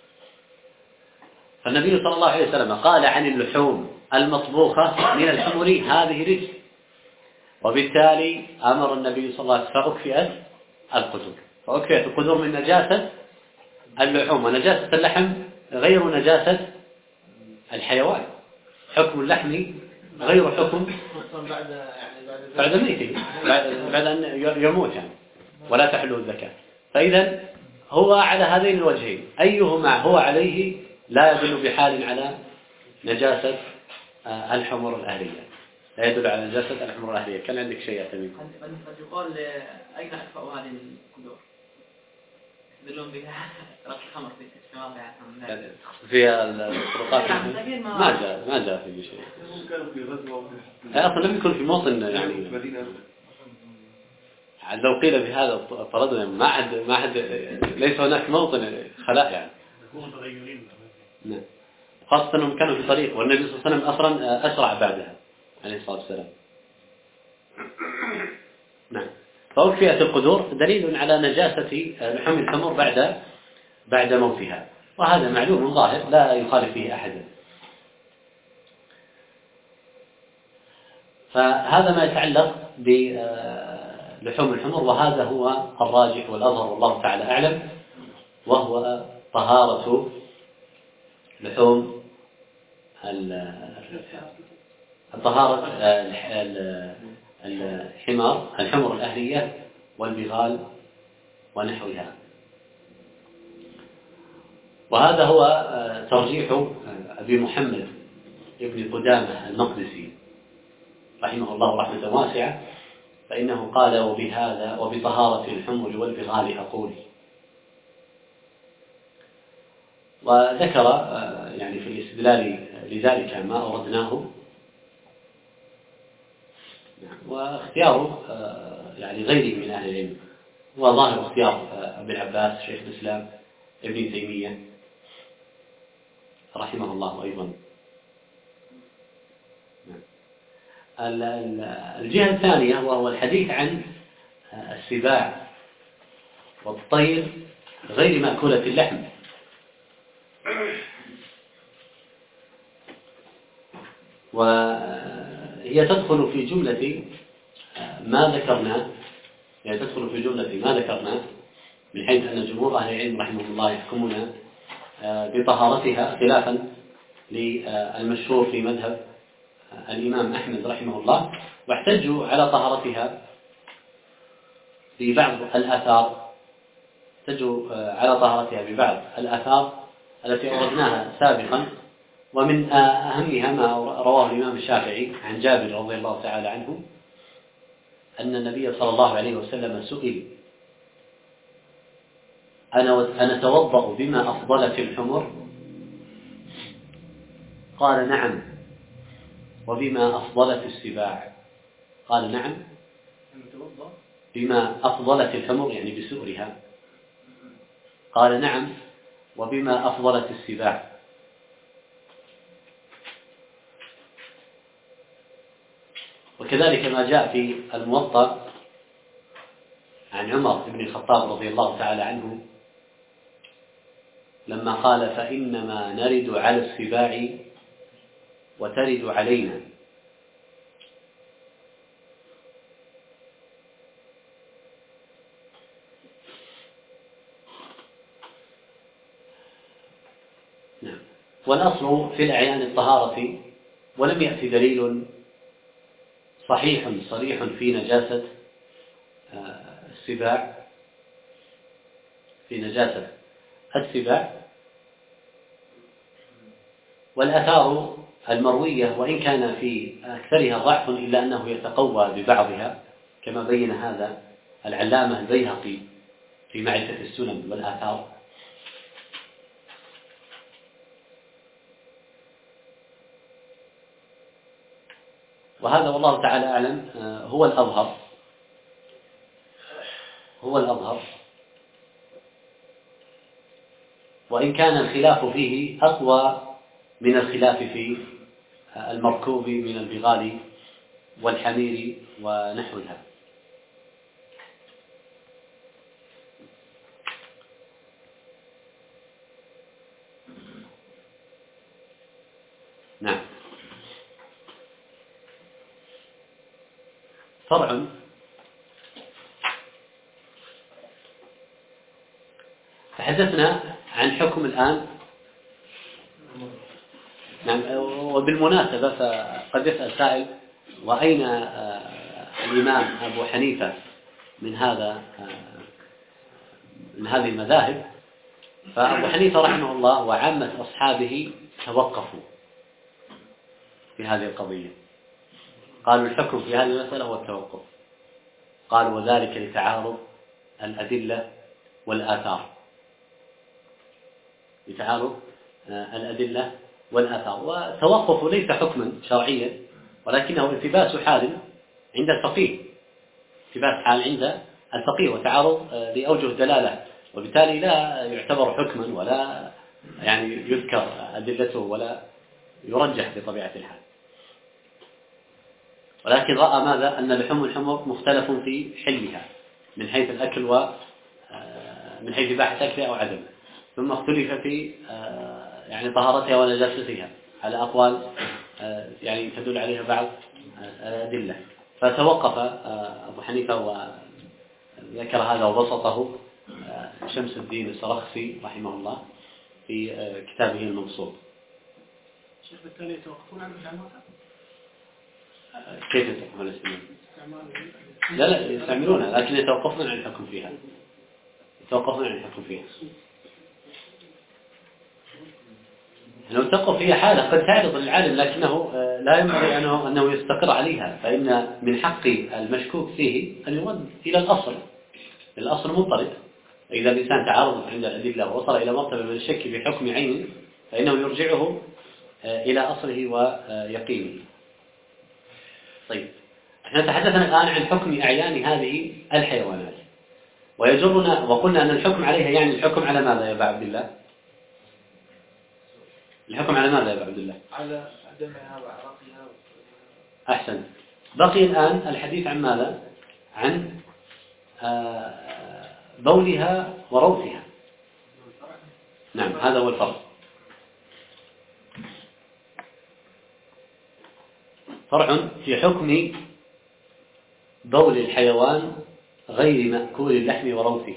فالنبي صلى الله عليه وسلم قال عن اللحوم المطبوخة من الحمر هذه رجس، وبالتالي أمر النبي صلى الله عليه وسلم فأكفئت القدور من نجاسة اللحوم، ونجاسة اللحم غير نجاسة الحيوان. حكم اللحم غير حكم بعد ميته، بعد أن يموت يعني، ولا تحله الزكاة. فإذا هو على هذين الوجهين أيهما هو عليه لا يدل بحال على نجاسة الحمر الأهلية، لا يدل على نجاسة الحمر الأهلية. كان عندك شيء يا تميم؟ قد يقال أين أكفأ هذه القدور؟ يدلون بها رأس الخمر في مواضع فيها الفروقات ما جاء في شيء. أصلا لم يكن في موطن يعني لو قيل بهذا فرضنا ما حد ليس هناك موطن خلاء يعني. نعم. خاصة أنهم كانوا في طريق، والنبي صلى الله عليه وسلم أسرع بعدها عليه الصلاة والسلام. نعم. فأكفئت القدور دليل على نجاسة لحوم الحمر بعد موتها، وهذا معلوم ظاهر لا يخالف فيه أحد. فهذا ما يتعلق بلحوم الحمر، وهذا هو الراجح والأظهر والله تعالى أعلم. وهو طهارة لحوم طهارة الحمر الأهلية والبغال ونحوها. وهذا هو ترجيح أبي محمد ابن قدامة المقدسي رحمه الله رحمة واسعة، فإنه قال: وبهذا وبطهارة الحمر والبغال أقول. وذكر يعني في الاستدلال لذلك ما أوردناه، واختيار يعني غيره من أهل العلم وظاهر اختيار أبي العباس شيخ الإسلام ابن تيمية رحمه الله أيضا. الجهة الثانية وهو الحديث عن السباع والطير غير مأكولة اللحم، وهي تدخل في جملة ما ذكرنا، يعني تدخل في جملة ما ذكرنا من حيث أن جمهور أهل العلم رحمه الله يحكمون بطهارتها خلافا للمشهور في مذهب الإمام أحمد رحمه الله، واحتجوا على طهارتها ببعض الآثار، احتجوا على طهارتها ببعض الآثار التي أوردناها سابقا، ومن أهمها ما رواه الإمام الشافعي عن جابر رضي الله تعالى عنه أن النبي صلى الله عليه وسلم سئل: أنا أتوضأ بما أفضلت الحمر؟ قال: نعم. وبما أفضلت السباع؟ قال: نعم. بما أفضلت الحمر يعني بسؤرها؟ قال: نعم. وبما أفضلت السباع؟ وكذلك ما جاء في الموطأ عن عمر بن الخطاب رضي الله تعالى عنه لما قال: فإنما نرد على السباع وترد علينا. نعم. والأصل في الأعيان الطهارة، ولم يأتي دليل صحيح صريح في نجاسة السباع، في نجاسة السباع. والآثار المروية وإن كان في أكثرها ضعف إلا أنه يتقوى ببعضها، كما بين هذا العلامة البيهقي في معرفة السنن والآثار. وهذا والله تعالى أعلم هو الأظهر، وإن كان الخلاف فيه أقوى من الخلاف في المركوب من البغال والحمير ونحوها. نعم. فرع: تحدثنا عن حكم الآن. نعم. وبالمناسبة فقد يسأل سائل: وأين الإمام أبو حنيفة من هذه المذاهب؟ فأبو حنيفة رحمه الله وعامة أصحابه توقفوا في هذه القضية، قالوا الحكم في هذه المسألة هو التوقف. قالوا: وذلك لتعارض الأدلة والآثار، لتعارض الأدلة والآثار. وتوقف ليس حكما شرعيا، ولكنه التباس حال عند الفقيه، التباس حال عند الفقيه وتعارض لأوجه دلالة، وبالتالي لا يعتبر حكما ولا يعني يذكر أدلته ولا يرجح بطبيعة الحال. ولكن رأى ماذا؟ أن لحوم الحمر مختلف في حلها من حيث الأكل ومن حيث إباحة أكلها أو عدم، ثم اختلف في يعني طهارتها ونجاستها على أقوال يعني تدل عليها بعض الأدلة. فتوقف أبو حنيفة وذكر هذا وبسطه شمس الدين السرخسي رحمه الله في كتابه المبسوط. شيخ بالتالي يتوقفون عن الإعمال؟ كيف يتوقفون عن الاستعمال؟ لا يستعملونها لكن يتوقفون عن الحكم فيها. لو توقف فيها حالة قد تعرض للعالم لكنه لا ينبغي أنه يستقر عليها، فإن من حق المشكوك فيه أن يرد إلى الأصل مضطرد. إذا الإنسان تعارض عند الأدلة ووصل إلى مرتبة من الشك في حكم عين فإنه يرجعه إلى أصله ويقينه. طيب، احنا تحدثنا الآن عن حكم أعيان هذه الحيوانات، ويجرنا وقلنا أن الحكم عليها يعني الحكم على ماذا يا أبا عبد الله؟ الحكم على ماذا يا أبا عبد الله؟ على دمها وعرقها. أحسن. بقي الآن الحديث عن ماذا؟ عن بولها وروثها. نعم، هذا هو الفرق. فرع في حكم بول الحيوان غير مأكول اللحم وروثه.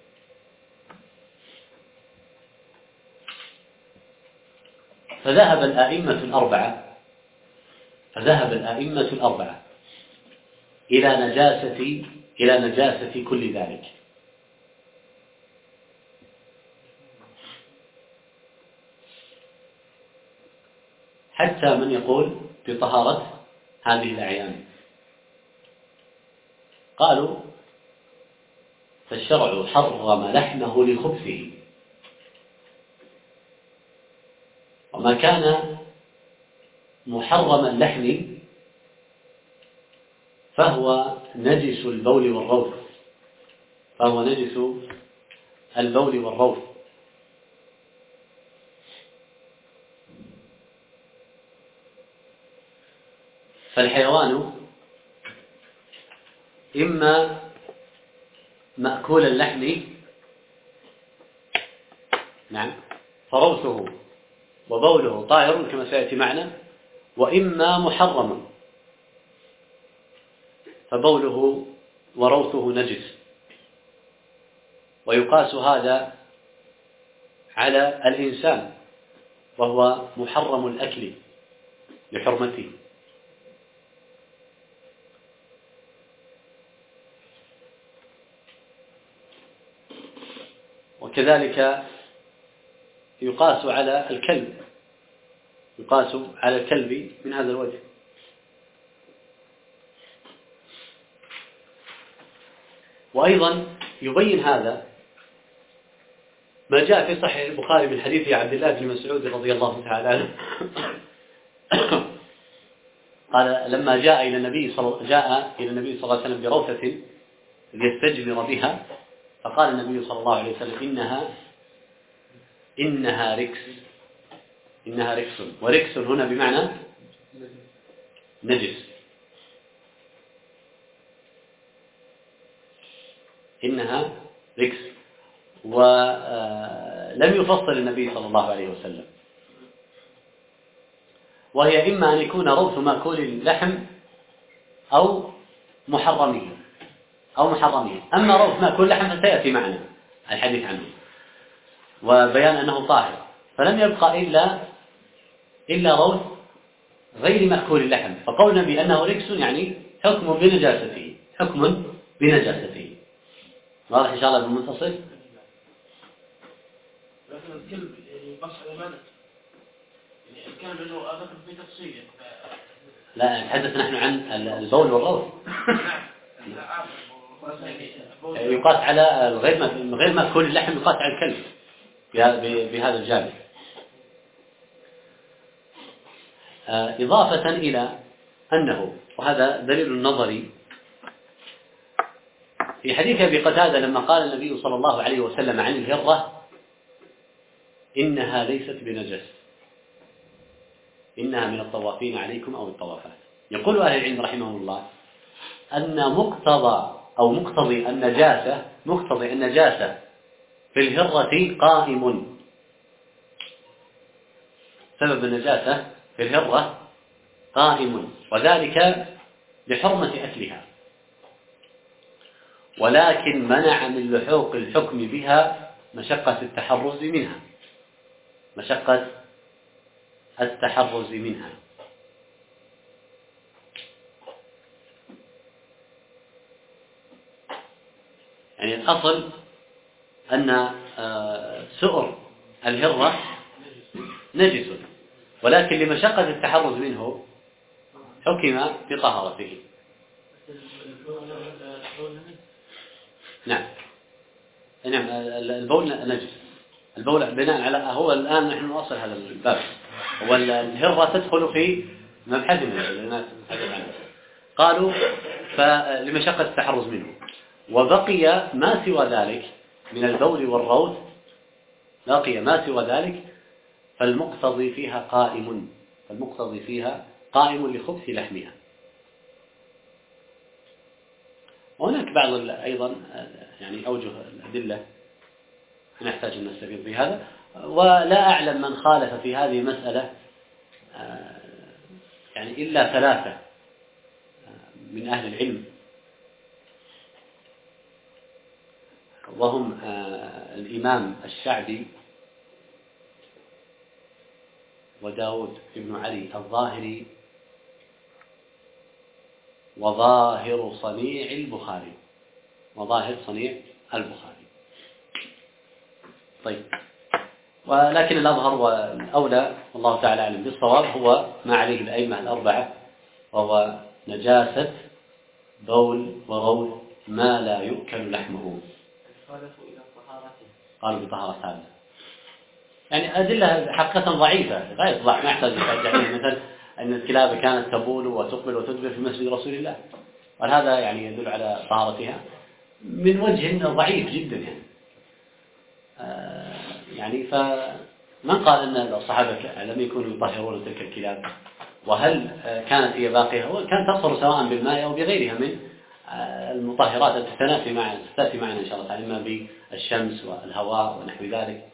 فذهب الأئمة الأربعة إلى نجاسة كل ذلك، حتى من يقول بطهارة هذه الأعيان. قالوا فالشرع حرم لحمه لخبثه، وما كان محرم اللحم فهو نجس البول والروث. فالحيوان إما مأكول اللحم، نعم، فروثه وبوله طاهر كما سيأتي معنا، وإما محرم فبوله وروثه نجس. ويقاس هذا على الإنسان وهو محرم الأكل لحرمته. وكذلك يقاس على الكلب من هذا الوجه. وأيضا يبين هذا ما جاء في صحيح البخاري من حديث عبد الله بن مسعود رضي الله تعالى عنه قال لما جاء إلى النبي صلى الله عليه وسلم بروثة ليستجمر بها، فقال النبي صلى الله عليه وسلم إنها ركس. وركس هنا بمعنى نجس. إنها ركس. ولم يفصل النبي صلى الله عليه وسلم، وهي إما أن يكون روث مأكول اللحم أو محرمه. أما روث مأكول اللحم فسيأتي معنا الحديث عنه وبيان أنه طاهر، فلم يبقى إلا روث غير مأكول اللحم. فقولنا بأنه ركس يعني حكم بنجاسته. واضح إن شاء الله بالمنتصف. لكن الكلب يقص على ماذا؟ يعني الكلب له أذكر في تفصيل. لا، نتحدث نحن عن البول والروث. يقاس على غير مأكول اللحم، يقاس على الكلب بهذا الجانب. إضافة إلى أنه، وهذا دليل نظري، في حديث أبي قتادة لما قال النبي صلى الله عليه وسلم عن الهرة إنها ليست بنجس، إنها من الطوافين عليكم أو الطوافات. يقول أهل العلم رحمهم الله أن مقتضي النجاسة في الهرة قائم. سبب النجاسة في الهرة قائم، وذلك لحرمة أكلها، ولكن منع من لحوق الحكم بها مشقة التحرز منها، مشقة التحرز منها. يعني الأصل أن سؤر الهرة نجس، ولكن لمشقة التحرز منه حكم بطهارته. نعم نعم، البول نجس، البول بناء على هو الآن نحن نواصل هذا الباب، هو الهرة تدخل في مبحثنا الناس نتحدث عنه. قالوا فلمشقة التحرز منه، وبقي ما سوى ذلك من البول والروث، بقي ما سوى ذلك فالمقتضي فيها قائم، فالمقتضي فيها قائم لخبث لحمها. وهناك بعض أيضا يعني أوجه الأدلة نحتاج أن نستفيد بهذا، ولا أعلم من خالف في هذه المسألة يعني إلا 3 من أهل العلم، وهم الإمام الشعبي وداود بن علي الظاهري وظاهر صنيع البخاري، وظاهر صنيع البخاري. طيب، ولكن الأظهر والأولى والله تعالى أعلم بالصواب هو ما عليه الأئمة الأربعة، وهو نجاسة بول وروث ما لا يؤكل لحمه. قالوا بطهارة هذا، يعني أدلة حقيقة ضعيفة غاية ضعف، ما يحتاج إلى مثل أن الكلاب كانت تبول وتقبل وتدبر في مسجد رسول الله، وهذا يعني يدل على طهارتها من وجه ضعيف جدا. يعني فمن قال أن الصحابة لم يكونوا يطهرون تلك الكلاب، وهل كانت هي باقية وكانت تطهر سواء بالماء أو بغيرها من المطهرات التي تأتي معنا إن شاء الله تعالى، إما بالشمس والهواء ونحو ذلك.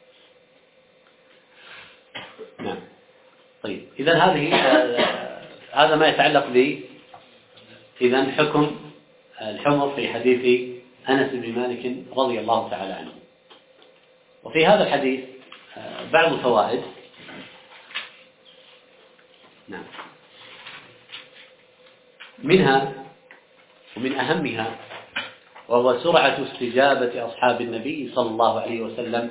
نعم. طيب، إذن هذا ما يتعلق إذن حكم الحمر في حديث أنس بن مالك رضي الله تعالى عنه. وفي هذا الحديث بعض الفوائد. نعم، منها ومن أهمها وهو سرعة استجابة أصحاب النبي صلى الله عليه وسلم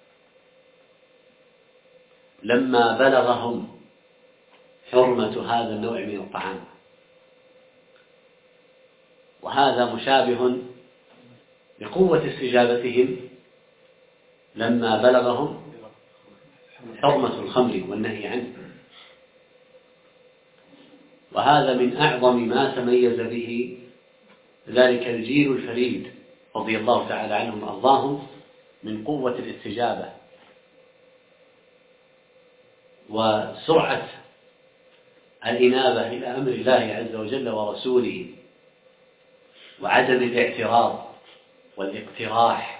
لما بلغهم حرمة هذا النوع من الطعام، وهذا مشابه بقوة استجابتهم لما بلغهم حرمة الخمر والنهي عنه، وهذا من أعظم ما تميز به ذلك الجيل الفريد رضي الله تعالى عنهم وأرضاهم من قوة الاستجابة وسرعة الإنابة إلى أمر الله عز وجل ورسوله، وعدم الاعتراض والاقتراح.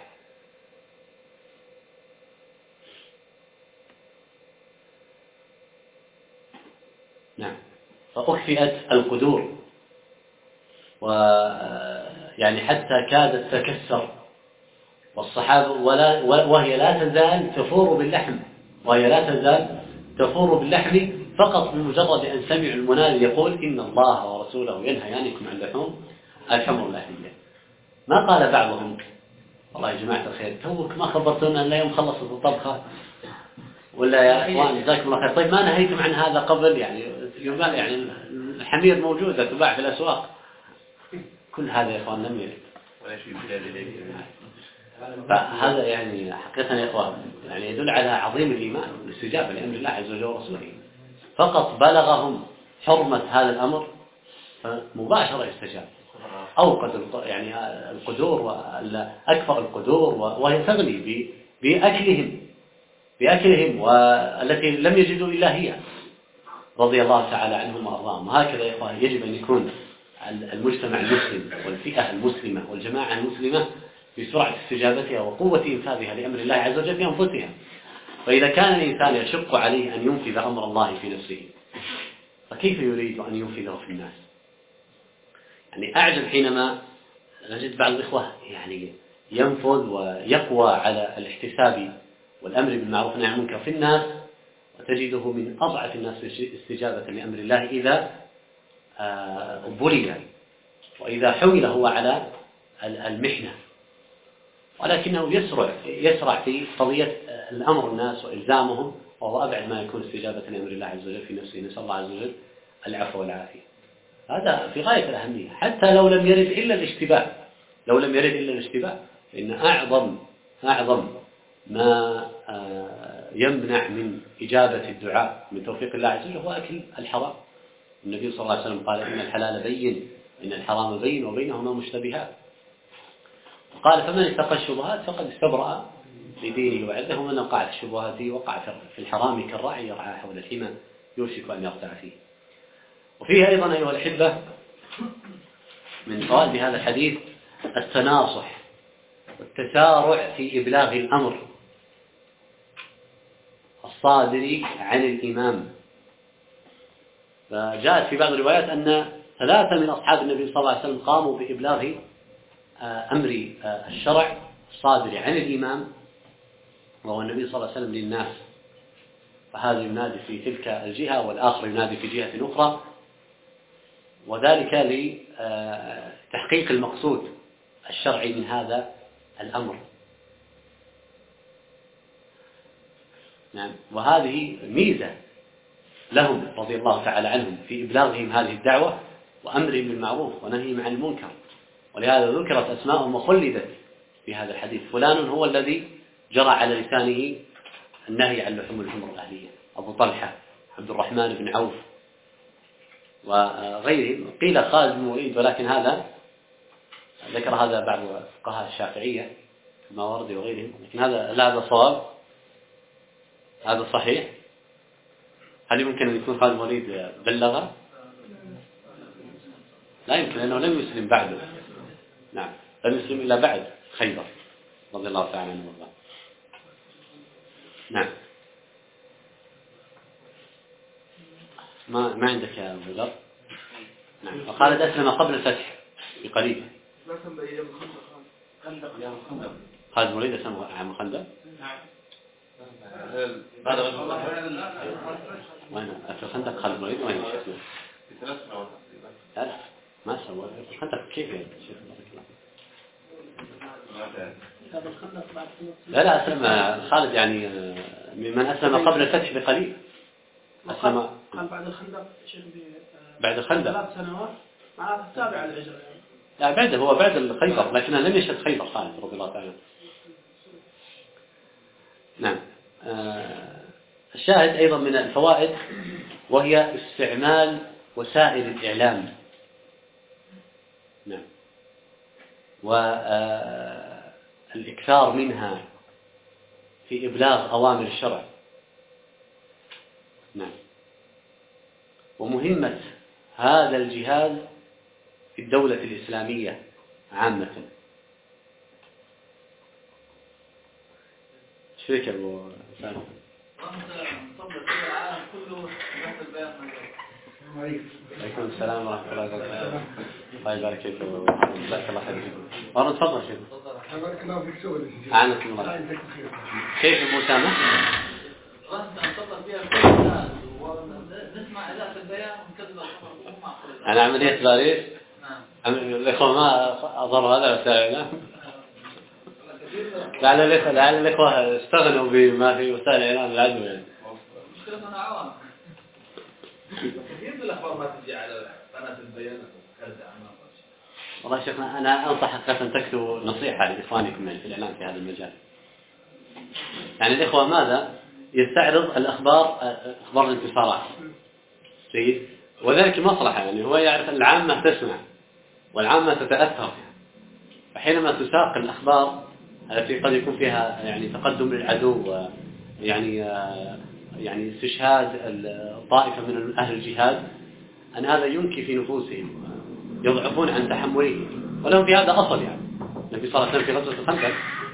نعم، فأخفئت القدور، ويعني حتى كادت تكسر، والصحابة وهي لا تزال تفور باللحم، وهي لا تزال تفور باللحم فقط بمجرد أن سمعوا المنادي يقول إن الله ورسوله ينهيانكم عن لحوم الحمر اللحمية. ما قال بعضهم والله يا جماعة الخير توك ما خبرتونا أن لا يوم خلصت الطبخة، ولا يا إخوان جزاكم الله خير طيب ما نهيتم عن هذا قبل، يعني الحمير موجودة تباع في الأسواق. كل هذا يا إخوان لم يرد ولا شيء فهذا يعني حقيقة يا إخوان يعني يدل على عظيم الإيمان والاستجابة لأمر الله عز وجل ورسوله. فقط بلغهم حرمة هذا الأمر فمباشرة استجاب، أوقد يعني القدور وأكثر القدور، وهي تغني بأكلهم والتي لم يجدوا إلا هي رضي الله تعالى عنهم وأرضاهم. وهكذا يا إخوان يجب أن يكون المجتمع المسلم والفئة المسلمة والجماعة المسلمة بسرعة استجابتها وقوة إنفاذها لأمر الله عز وجل في أنفسها. فإذا كان الإنسان يشق عليه أن ينفذ أمر الله في نفسه فكيف يريد أن ينفذه في الناس؟ يعني أعجب حينما نجد بعض الإخوة يعني ينفذ ويقوى على الاحتساب والأمر بالمعروف والنهي عن المنكر في الناس، وتجده من أضعف الناس استجابة لأمر الله إذا بلي وإذا حمل هو على المحنة، ولكنه يسرع في قضية الأمر الناس وإلزامهم، وهو أبعد ما يكون استجابة لأمر الله عز وجل في نفسه. نسأل الله عز وجل العفو والعافية. هذا في غاية الأهمية حتى لو لم يرد إلا الاشتباه، فإن أعظم ما يمنع من إجابة الدعاء من توفيق الله عز وجل هو أكل الحرام. النبي صلى الله عليه وسلم قال إن الحلال بين إن الحرام بين وبينهما مشتبهات، قال فمن اتقى الشبهات فقد استبرأ لدينه وعرضه، ومن وقع في الشبهات وقع في الحرام كالراعي يرعى حول الحمى يوشك أن يرتع فيه. وفيه أيضا أيها الأحبة من فوائد هذا الحديث التناصح والتسارع في إبلاغ الأمر الصادر عن الإمام. فجاءت في بعض الروايات أن 3 من أصحاب النبي صلى الله عليه وسلم قاموا بإبلاغ أمر الشرع الصادر عن الإمام وهو النبي صلى الله عليه وسلم للناس، فهذا ينادي في تلك الجهة والآخر ينادي في جهة أخرى، وذلك لتحقيق المقصود الشرعي من هذا الأمر. نعم، وهذه ميزة لهم رضي الله تعالى عنهم في إبلاغهم هذه الدعوة وأمرهم بالمعروف ونهيهم عن المنكر، ولهذا ذكرت أسماءهم وخلدت في هذا الحديث. فلان هو الذي جرى على لسانه النهي عن لحوم الحمر الأهلية، أبو طلحة، عبد الرحمن بن عوف وغيرهم. قيل خالد بن الوليد، ولكن هذا ذكر هذا بعض فقهاء الشافعية كما ورد وغيرهم، لكن هذا صواب، هذا صحيح. هل يمكن أن يكون خالد بن الوليد بلغ؟ لا يمكن، لأنه لم يسلم بعده. نعم، لم يسلم إلا بعد خيبر رضي الله تعالى عنه وارضاه. نعم. ما عندك يا أبو ذر؟ نعم. وخالد أسلم قبل الفتح بقليل. خالد بن الوليد أسلم عام الخندق. نعم. وين في الخندق خالد بن الوليد؟ وين شفنا؟ لا ما سوى في الخندق. كيف يا شيخ؟ لا أسلم خالد يعني ممن أسلم قبل الفتح بقليل. أسلم قال بعد الخندق شيخ بعد الخندق 3 سنوات معناته التابع للهجرة يعني. لا بعده، هو بعد الخيبر، لكنه لم يشهد خيبر خالد رضي الله تعالى. نعم. الشاهد أيضا من الفوائد وهي استعمال وسائل الإعلام. نعم. والإكثار منها في إبلاغ أوامر الشرع. نعم. ومهمة هذا الجهاز في الدولة الإسلامية عامة. ايش فيك يا أبو سالم؟ عليكم السلام ورحمة الله وبركاته. الله يبارك فيك وجزاك الله خير. والله تفضل شيخ. بارك الله فيك. شغل أعانكم الله. كيف أبو أسامة؟ عن عملية باريس. الإخوة ما أظهروا هذا وسائل الإعلام. لعل الإخوة استغنوا بما في وسائل الإعلام العدو يعني. مشكلتنا عوام. كثير من الأخبار ما تجي على قناة البيان وتخرج عنها. والله شيخنا أنا أنصح حقيقة تكتبوا نصيحة لإخوانكم في الإعلام في هذا المجال. يعني الإخوة ماذا يستعرض الأخبار، أخبار الانتصارات جيد، وذلك مصلحة. يعني هو يعرف العامة تسمع والعامة تتأثر، فحينما تساق الأخبار التي قد يكون فيها يعني تقدم للعدو يعني استشهاد الطائفة من أهل الجهاد، أن هذا ينكي في نفوسهم، يضعفون عن تحمله، ولهم في هذا أصل. يعني النبي صلى الله عليه وسلم في غزوة الخندق.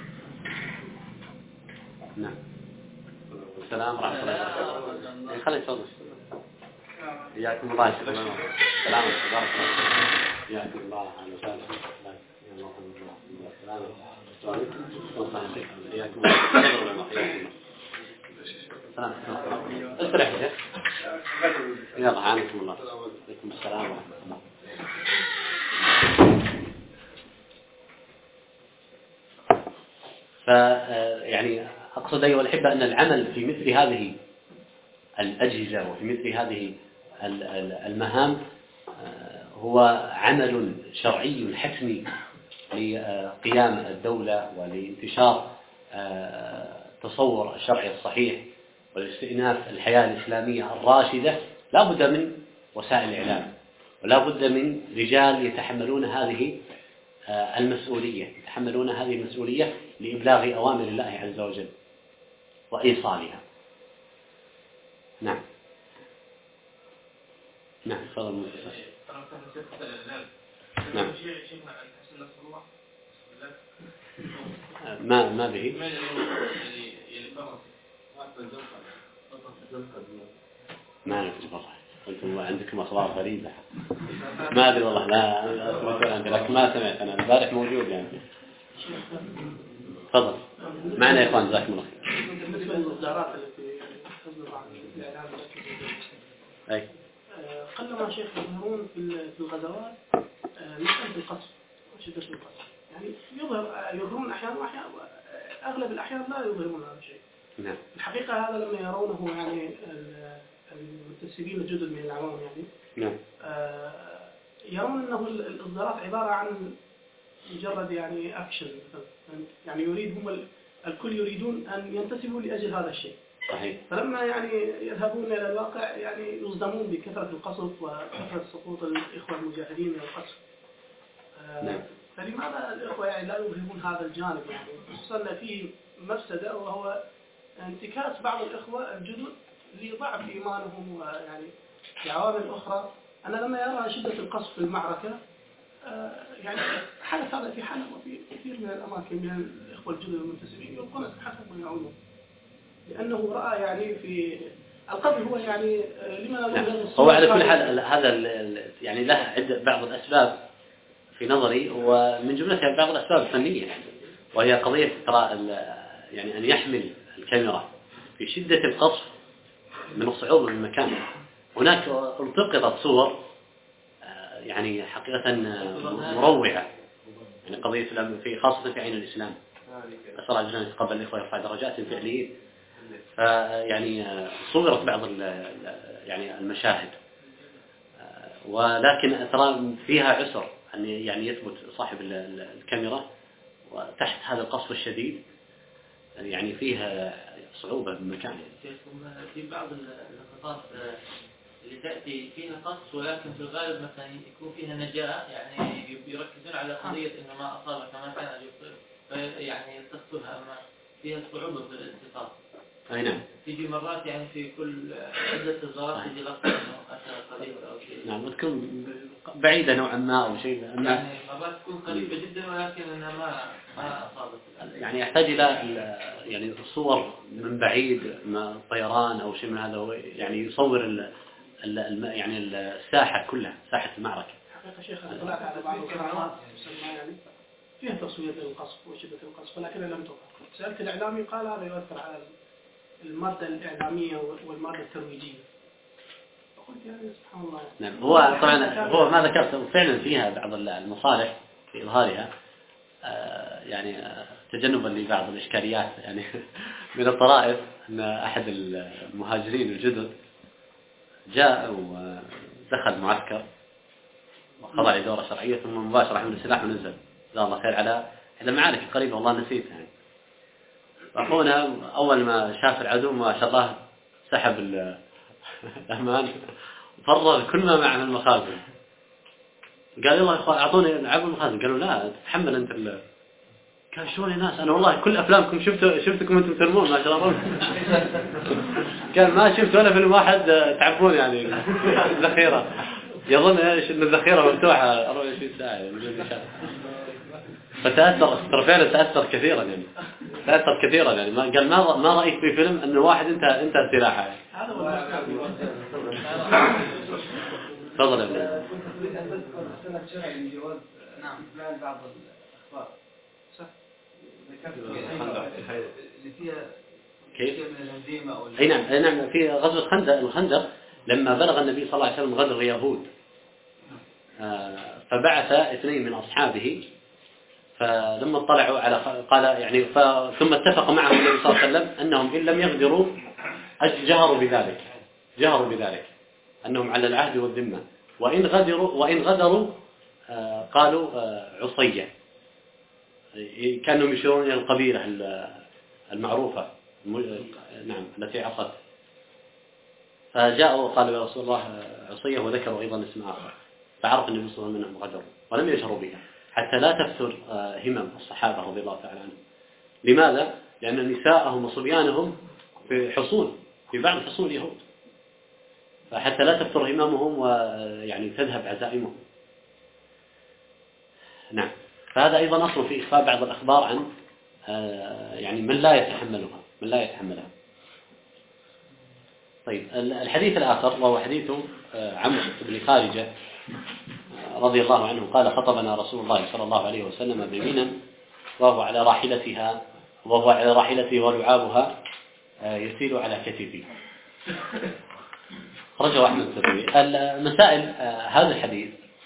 نعم. السلام ورحمة الله وبركاته. خلي يتفضل. حياكم الله. السلام عليكم. بارك الله. حياكم الله. أهلا وسهلا. استريح يا شيخ. يلا عنكم الله. عليكم السلام ورحمة الله. يعني أقصد أيها الأحبة أن العمل في مثل هذه الأجهزة وفي مثل هذه المهام هو عمل شرعي حتمي لقيام الدولة ولانتشار تصور الشرعي الصحيح والاستئناف الحياة الإسلامية الراشدة. لا بد من وسائل الإعلام ولا بد من رجال يتحملون هذه المسؤولية لإبلاغ أوامر الله عز وجل وإيصالها. نعم تفضل. نعم ما به ما نفس الفرح. قلتم عندكم أخبار غريبة ما أدري والله لا أثبت عندي لكن ما سمعت أنا البارح موجود يعني. تفضل معنا يا إخوان جزاكم الله خير. بالنسبة للوزارات التي تصدر عن الإعلام أي قلما شيخ يظهرون في الغزوات مسألة القصف وشدة القصف يعني يظهرون أحيانا وأحيانا أغلب الأحيان لا يظهرون هذا الشيء. نعم. الحقيقة هذا لما يرونه يعني المنتسبين الجدد من العوام يعني نعم. يرون أنه الإصدارات عبارة عن مجرد يعني أكشن يعني الكل يريدون أن ينتسبوا لأجل هذا الشيء. صحيح. فلما يعني يذهبون إلى الواقع يعني يصدمون بكثرة القصف وكثرة سقوط الإخوة المجاهدين من القصف. نعم. فلماذا الإخوة يعني لا يظهرون هذا الجانب يعني خصوصا أن فيه مفسدة وهو انتكاس بعض الإخوة الجدد لضعف إيمانهم ويعني لعوامل أخرى. أنا لما يرى شدة القصف في المعركة يعني حدث هذا في حلب وفي كثير من الأماكن من الإخوة الجدد المنتسبين يلقون أسلحتهم ويعودون لأنه رأى يعني في القتل هو يعني لما هو على كل حال هذا يعني له بعض الأسباب في نظري ومن جملتها بعض الأسباب الفنية وهي قضية يعني أن يحمل الكاميرا في شدة القصف من الصعود من المكان. هناك التقطت صور يعني حقيقة مروعة يعني قضية في خاصة في عين الإسلام أسرع الجنة قبل الإخوة يرفع درجات فعليين. فيعني صورت بعض يعني المشاهد ولكن ترى فيها عسر أن يعني يثبت صاحب الكاميرا وتحت هذا القصف الشديد يعني فيها صعوبة بالمكان. في بعض اللقطات اللي تأتي فيها قصف ولكن في الغالب مثلا يكون فيها نجاة يعني يركزون على قضية إنه ما أصابك ما كان يصيب يعني تقتلها ما فيها صعوبة في الالتقاط. أي نعم. تيجي مرات يعني في كل عدة الزرار تيجي لقطة إنه أثر قريب أو شيء. نعم وتكون بعيدة نوعا ما أو شيء. يعني مرات تكون قريبة جدا ولكن إنها ما أصابت. يعني يحتاج إلى يعني الصور من بعيد ما طيران أو شيء من هذا هو يعني يصور يعني الساحة كلها ساحة المعركة. حقيقة شيخ أنا طلعت على بعض القنوات يعني فيها تصوير للقصف وشدة القصف ولكن لم تظهر. سألت الإعلامي قال هذا يؤثر على المادة الإعلامية والمادة الترويجية. فقلت يعني سبحان الله. نعم هو طبعا هو ما ذكرت فعلا فيها بعض المصالح في إظهارها يعني تجنبا لبعض الإشكاليات يعني من الطرائف أن أحد المهاجرين الجدد جاء ودخل معسكر وخضع لدورة شرعية ثم مباشرة حمل السلاح ونزل جزاه الله خير على إحدى المعارك القريبة والله نسيت يعني. أخونا أول ما شاف العدو ما شاء الله سحب الأمان فرغ كل ما معه من المخازن. قال يلا يا إخوان أعطوني عبوا المخازن. قالوا لا تتحمل أنت قال شلون يا ناس أنا والله كل أفلامكم شفتكم أنتم ترمون ما شاء الله. قال ما شفت ولا فيلم واحد تعبون يعني الذخيرة يظن إيش إن الذخيرة مفتوحة 24 ساعة يعني. فتأثر فعلا تأثر كثيرا يعني تأثر كثيرا يعني ما قال ما رأيت في فيلم أن واحد أنت سلاحه يعني. هذا هو تفضل يا ابني. كنت تريد أن تذكر سنة شرع من جواز استعمال بعض الأخبار اللي فيها كيف؟ من الهزيمة أو أي نعم، أي نعم، في غزوة الخندق لما بلغ النبي صلى الله عليه وسلم غدر اليهود فبعث 2 من أصحابه، فلما اطلعوا على قال يعني ثم اتفق معهم النبي صلى الله عليه وسلم أنهم إن لم يغدروا جهروا بذلك أنهم على العهد والذمة، وإن غدروا قالوا عصية، كانوا يشيرون إلى القبيلة المعروفة نعم التي عصت، فجاءوا وقالوا يا رسول الله عصية، وذكروا أيضا اسم آخر، فعرف النبي صلى الله عليه وسلم أنهم غدروا ولم يجهروا بها حتى لا تفتر همم الصحابة رضي الله تعالى عنهم. لماذا؟ لأن نساءهم وصبيانهم في بعض حصون اليهود، فحتى لا تفتر هممهم ويعني تذهب عزائمهم. نعم، فهذا أيضا أصل في إخفاء بعض الأخبار عن يعني من لا يتحملها. طيب، الحديث الآخر وهو حديث عمرو بن خارجة رضي الله عنه قال خطبنا رسول الله صلى الله عليه وسلم بمنى وهو على راحلته ولعابها يسير على كتفه. خرجه أحمد الترمذي. المسائل هذا الحديث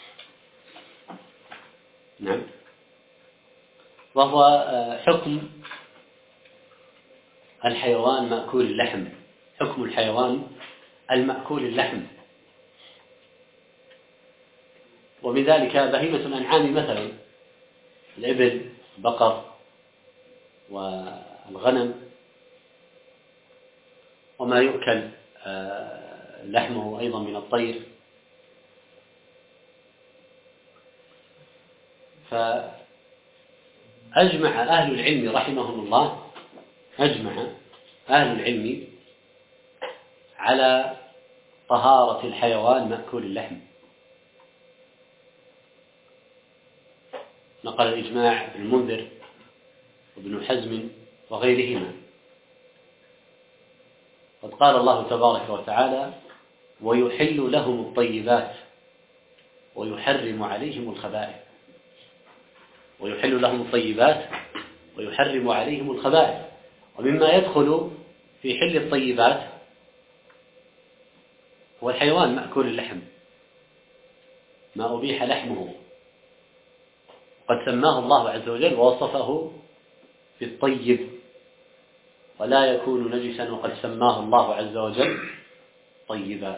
نعم، وهو حكم الحيوان مأكول اللحم، حكم الحيوان المأكول اللحم، ومن ذلك بهيمة الأنعام مثلا الإبل، البقر، والغنم، وما يؤكل لحمه أيضا من الطير. فأجمع أهل العلم رحمهم الله على طهارة الحيوان مأكول اللحم. نقل الإجماع ابن المنذر وابن حزم وغيرهما. قد قال الله تبارك وتعالى ويحل لهم الطيبات ويحرم عليهم الخبائث. ومما يدخل في حل الطيبات هو الحيوان مأكول اللحم، ما أبيح لحمه، قد سماه الله عز وجل ووصفه بالطيب ولا يكون نجسا، وقد سماه الله عز وجل طيبا.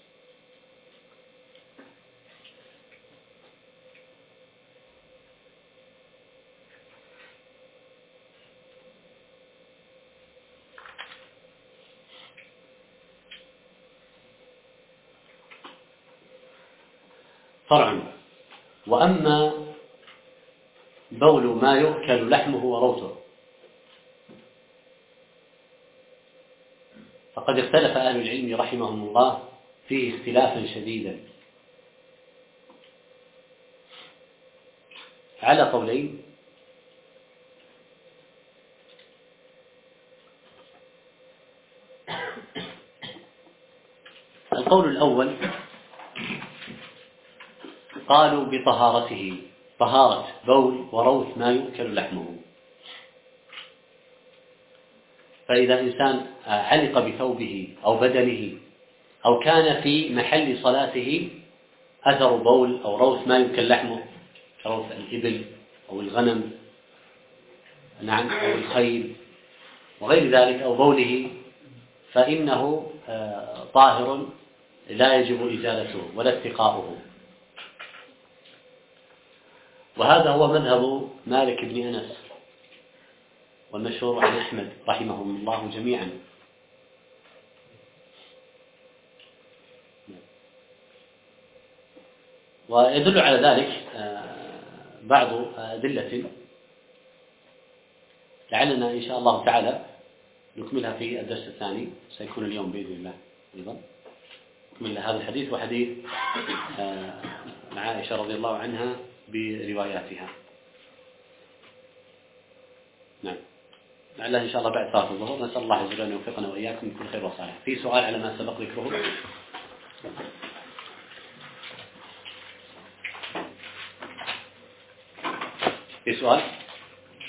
فرع. وأما بول ما يؤكل لحمه وروثه فقد اختلف أهل العلم رحمهم الله فيه اختلافا شديدا على قولين. القول الأول قالوا بطهارته، طهارة بول وروث ما يؤكل لحمه. فإذا إنسان علق بثوبه أو بدنه أو كان في محل صلاته أثر بول أو روث ما يؤكل لحمه كروث الإبل أو الغنم نعم أو الخيل وغير ذلك أو بوله، فإنه طاهر لا يجب إزالته ولا اتقاؤه. وهذا هو مذهب مالك بن أنس والمشهور عن أحمد رحمهم الله جميعا. ويدل على ذلك بعض أدلة لعلنا إن شاء الله تعالى نكملها في الدرس الثاني، سيكون اليوم بإذن الله أيضا نكمل هذا الحديث وحديث عائشة رضي الله عنها برواياتها. نعم، لعله إن شاء الله بعد صلاة الظهر. نسأل الله عز وجل أن يوفقنا وإياكم بكل خير وصالح. في سؤال على ما سبق ذكره؟ في سؤال؟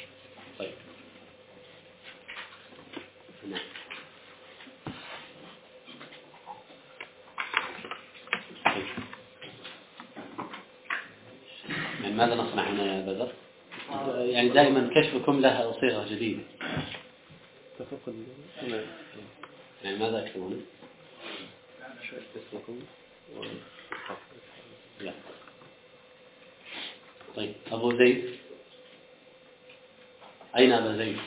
يعني ماذا نصنع هنا يا بدر؟ يعني دائما كشفكم له صيغة جديدة. يعني ماذا يكتبون؟ اسمكم لا. طيب أبو زيد، أين أبا زيد؟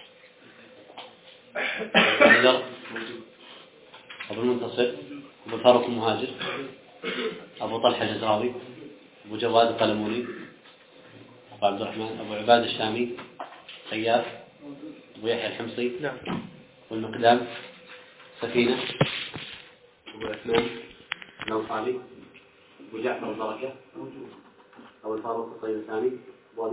أبو المنتصر، أبو الفاروق المهاجر، أبو طلحة الجزراوي، أبو جواد القلموني، أبو عبد الرحمن، أبو عباد الشامي، خياف، أبو يحيى الحمصي، والمقدام، سفينة، أبو عثمان الأوصالي، أبو جعفر البركة، أبو الفاروق الطيب الثاني.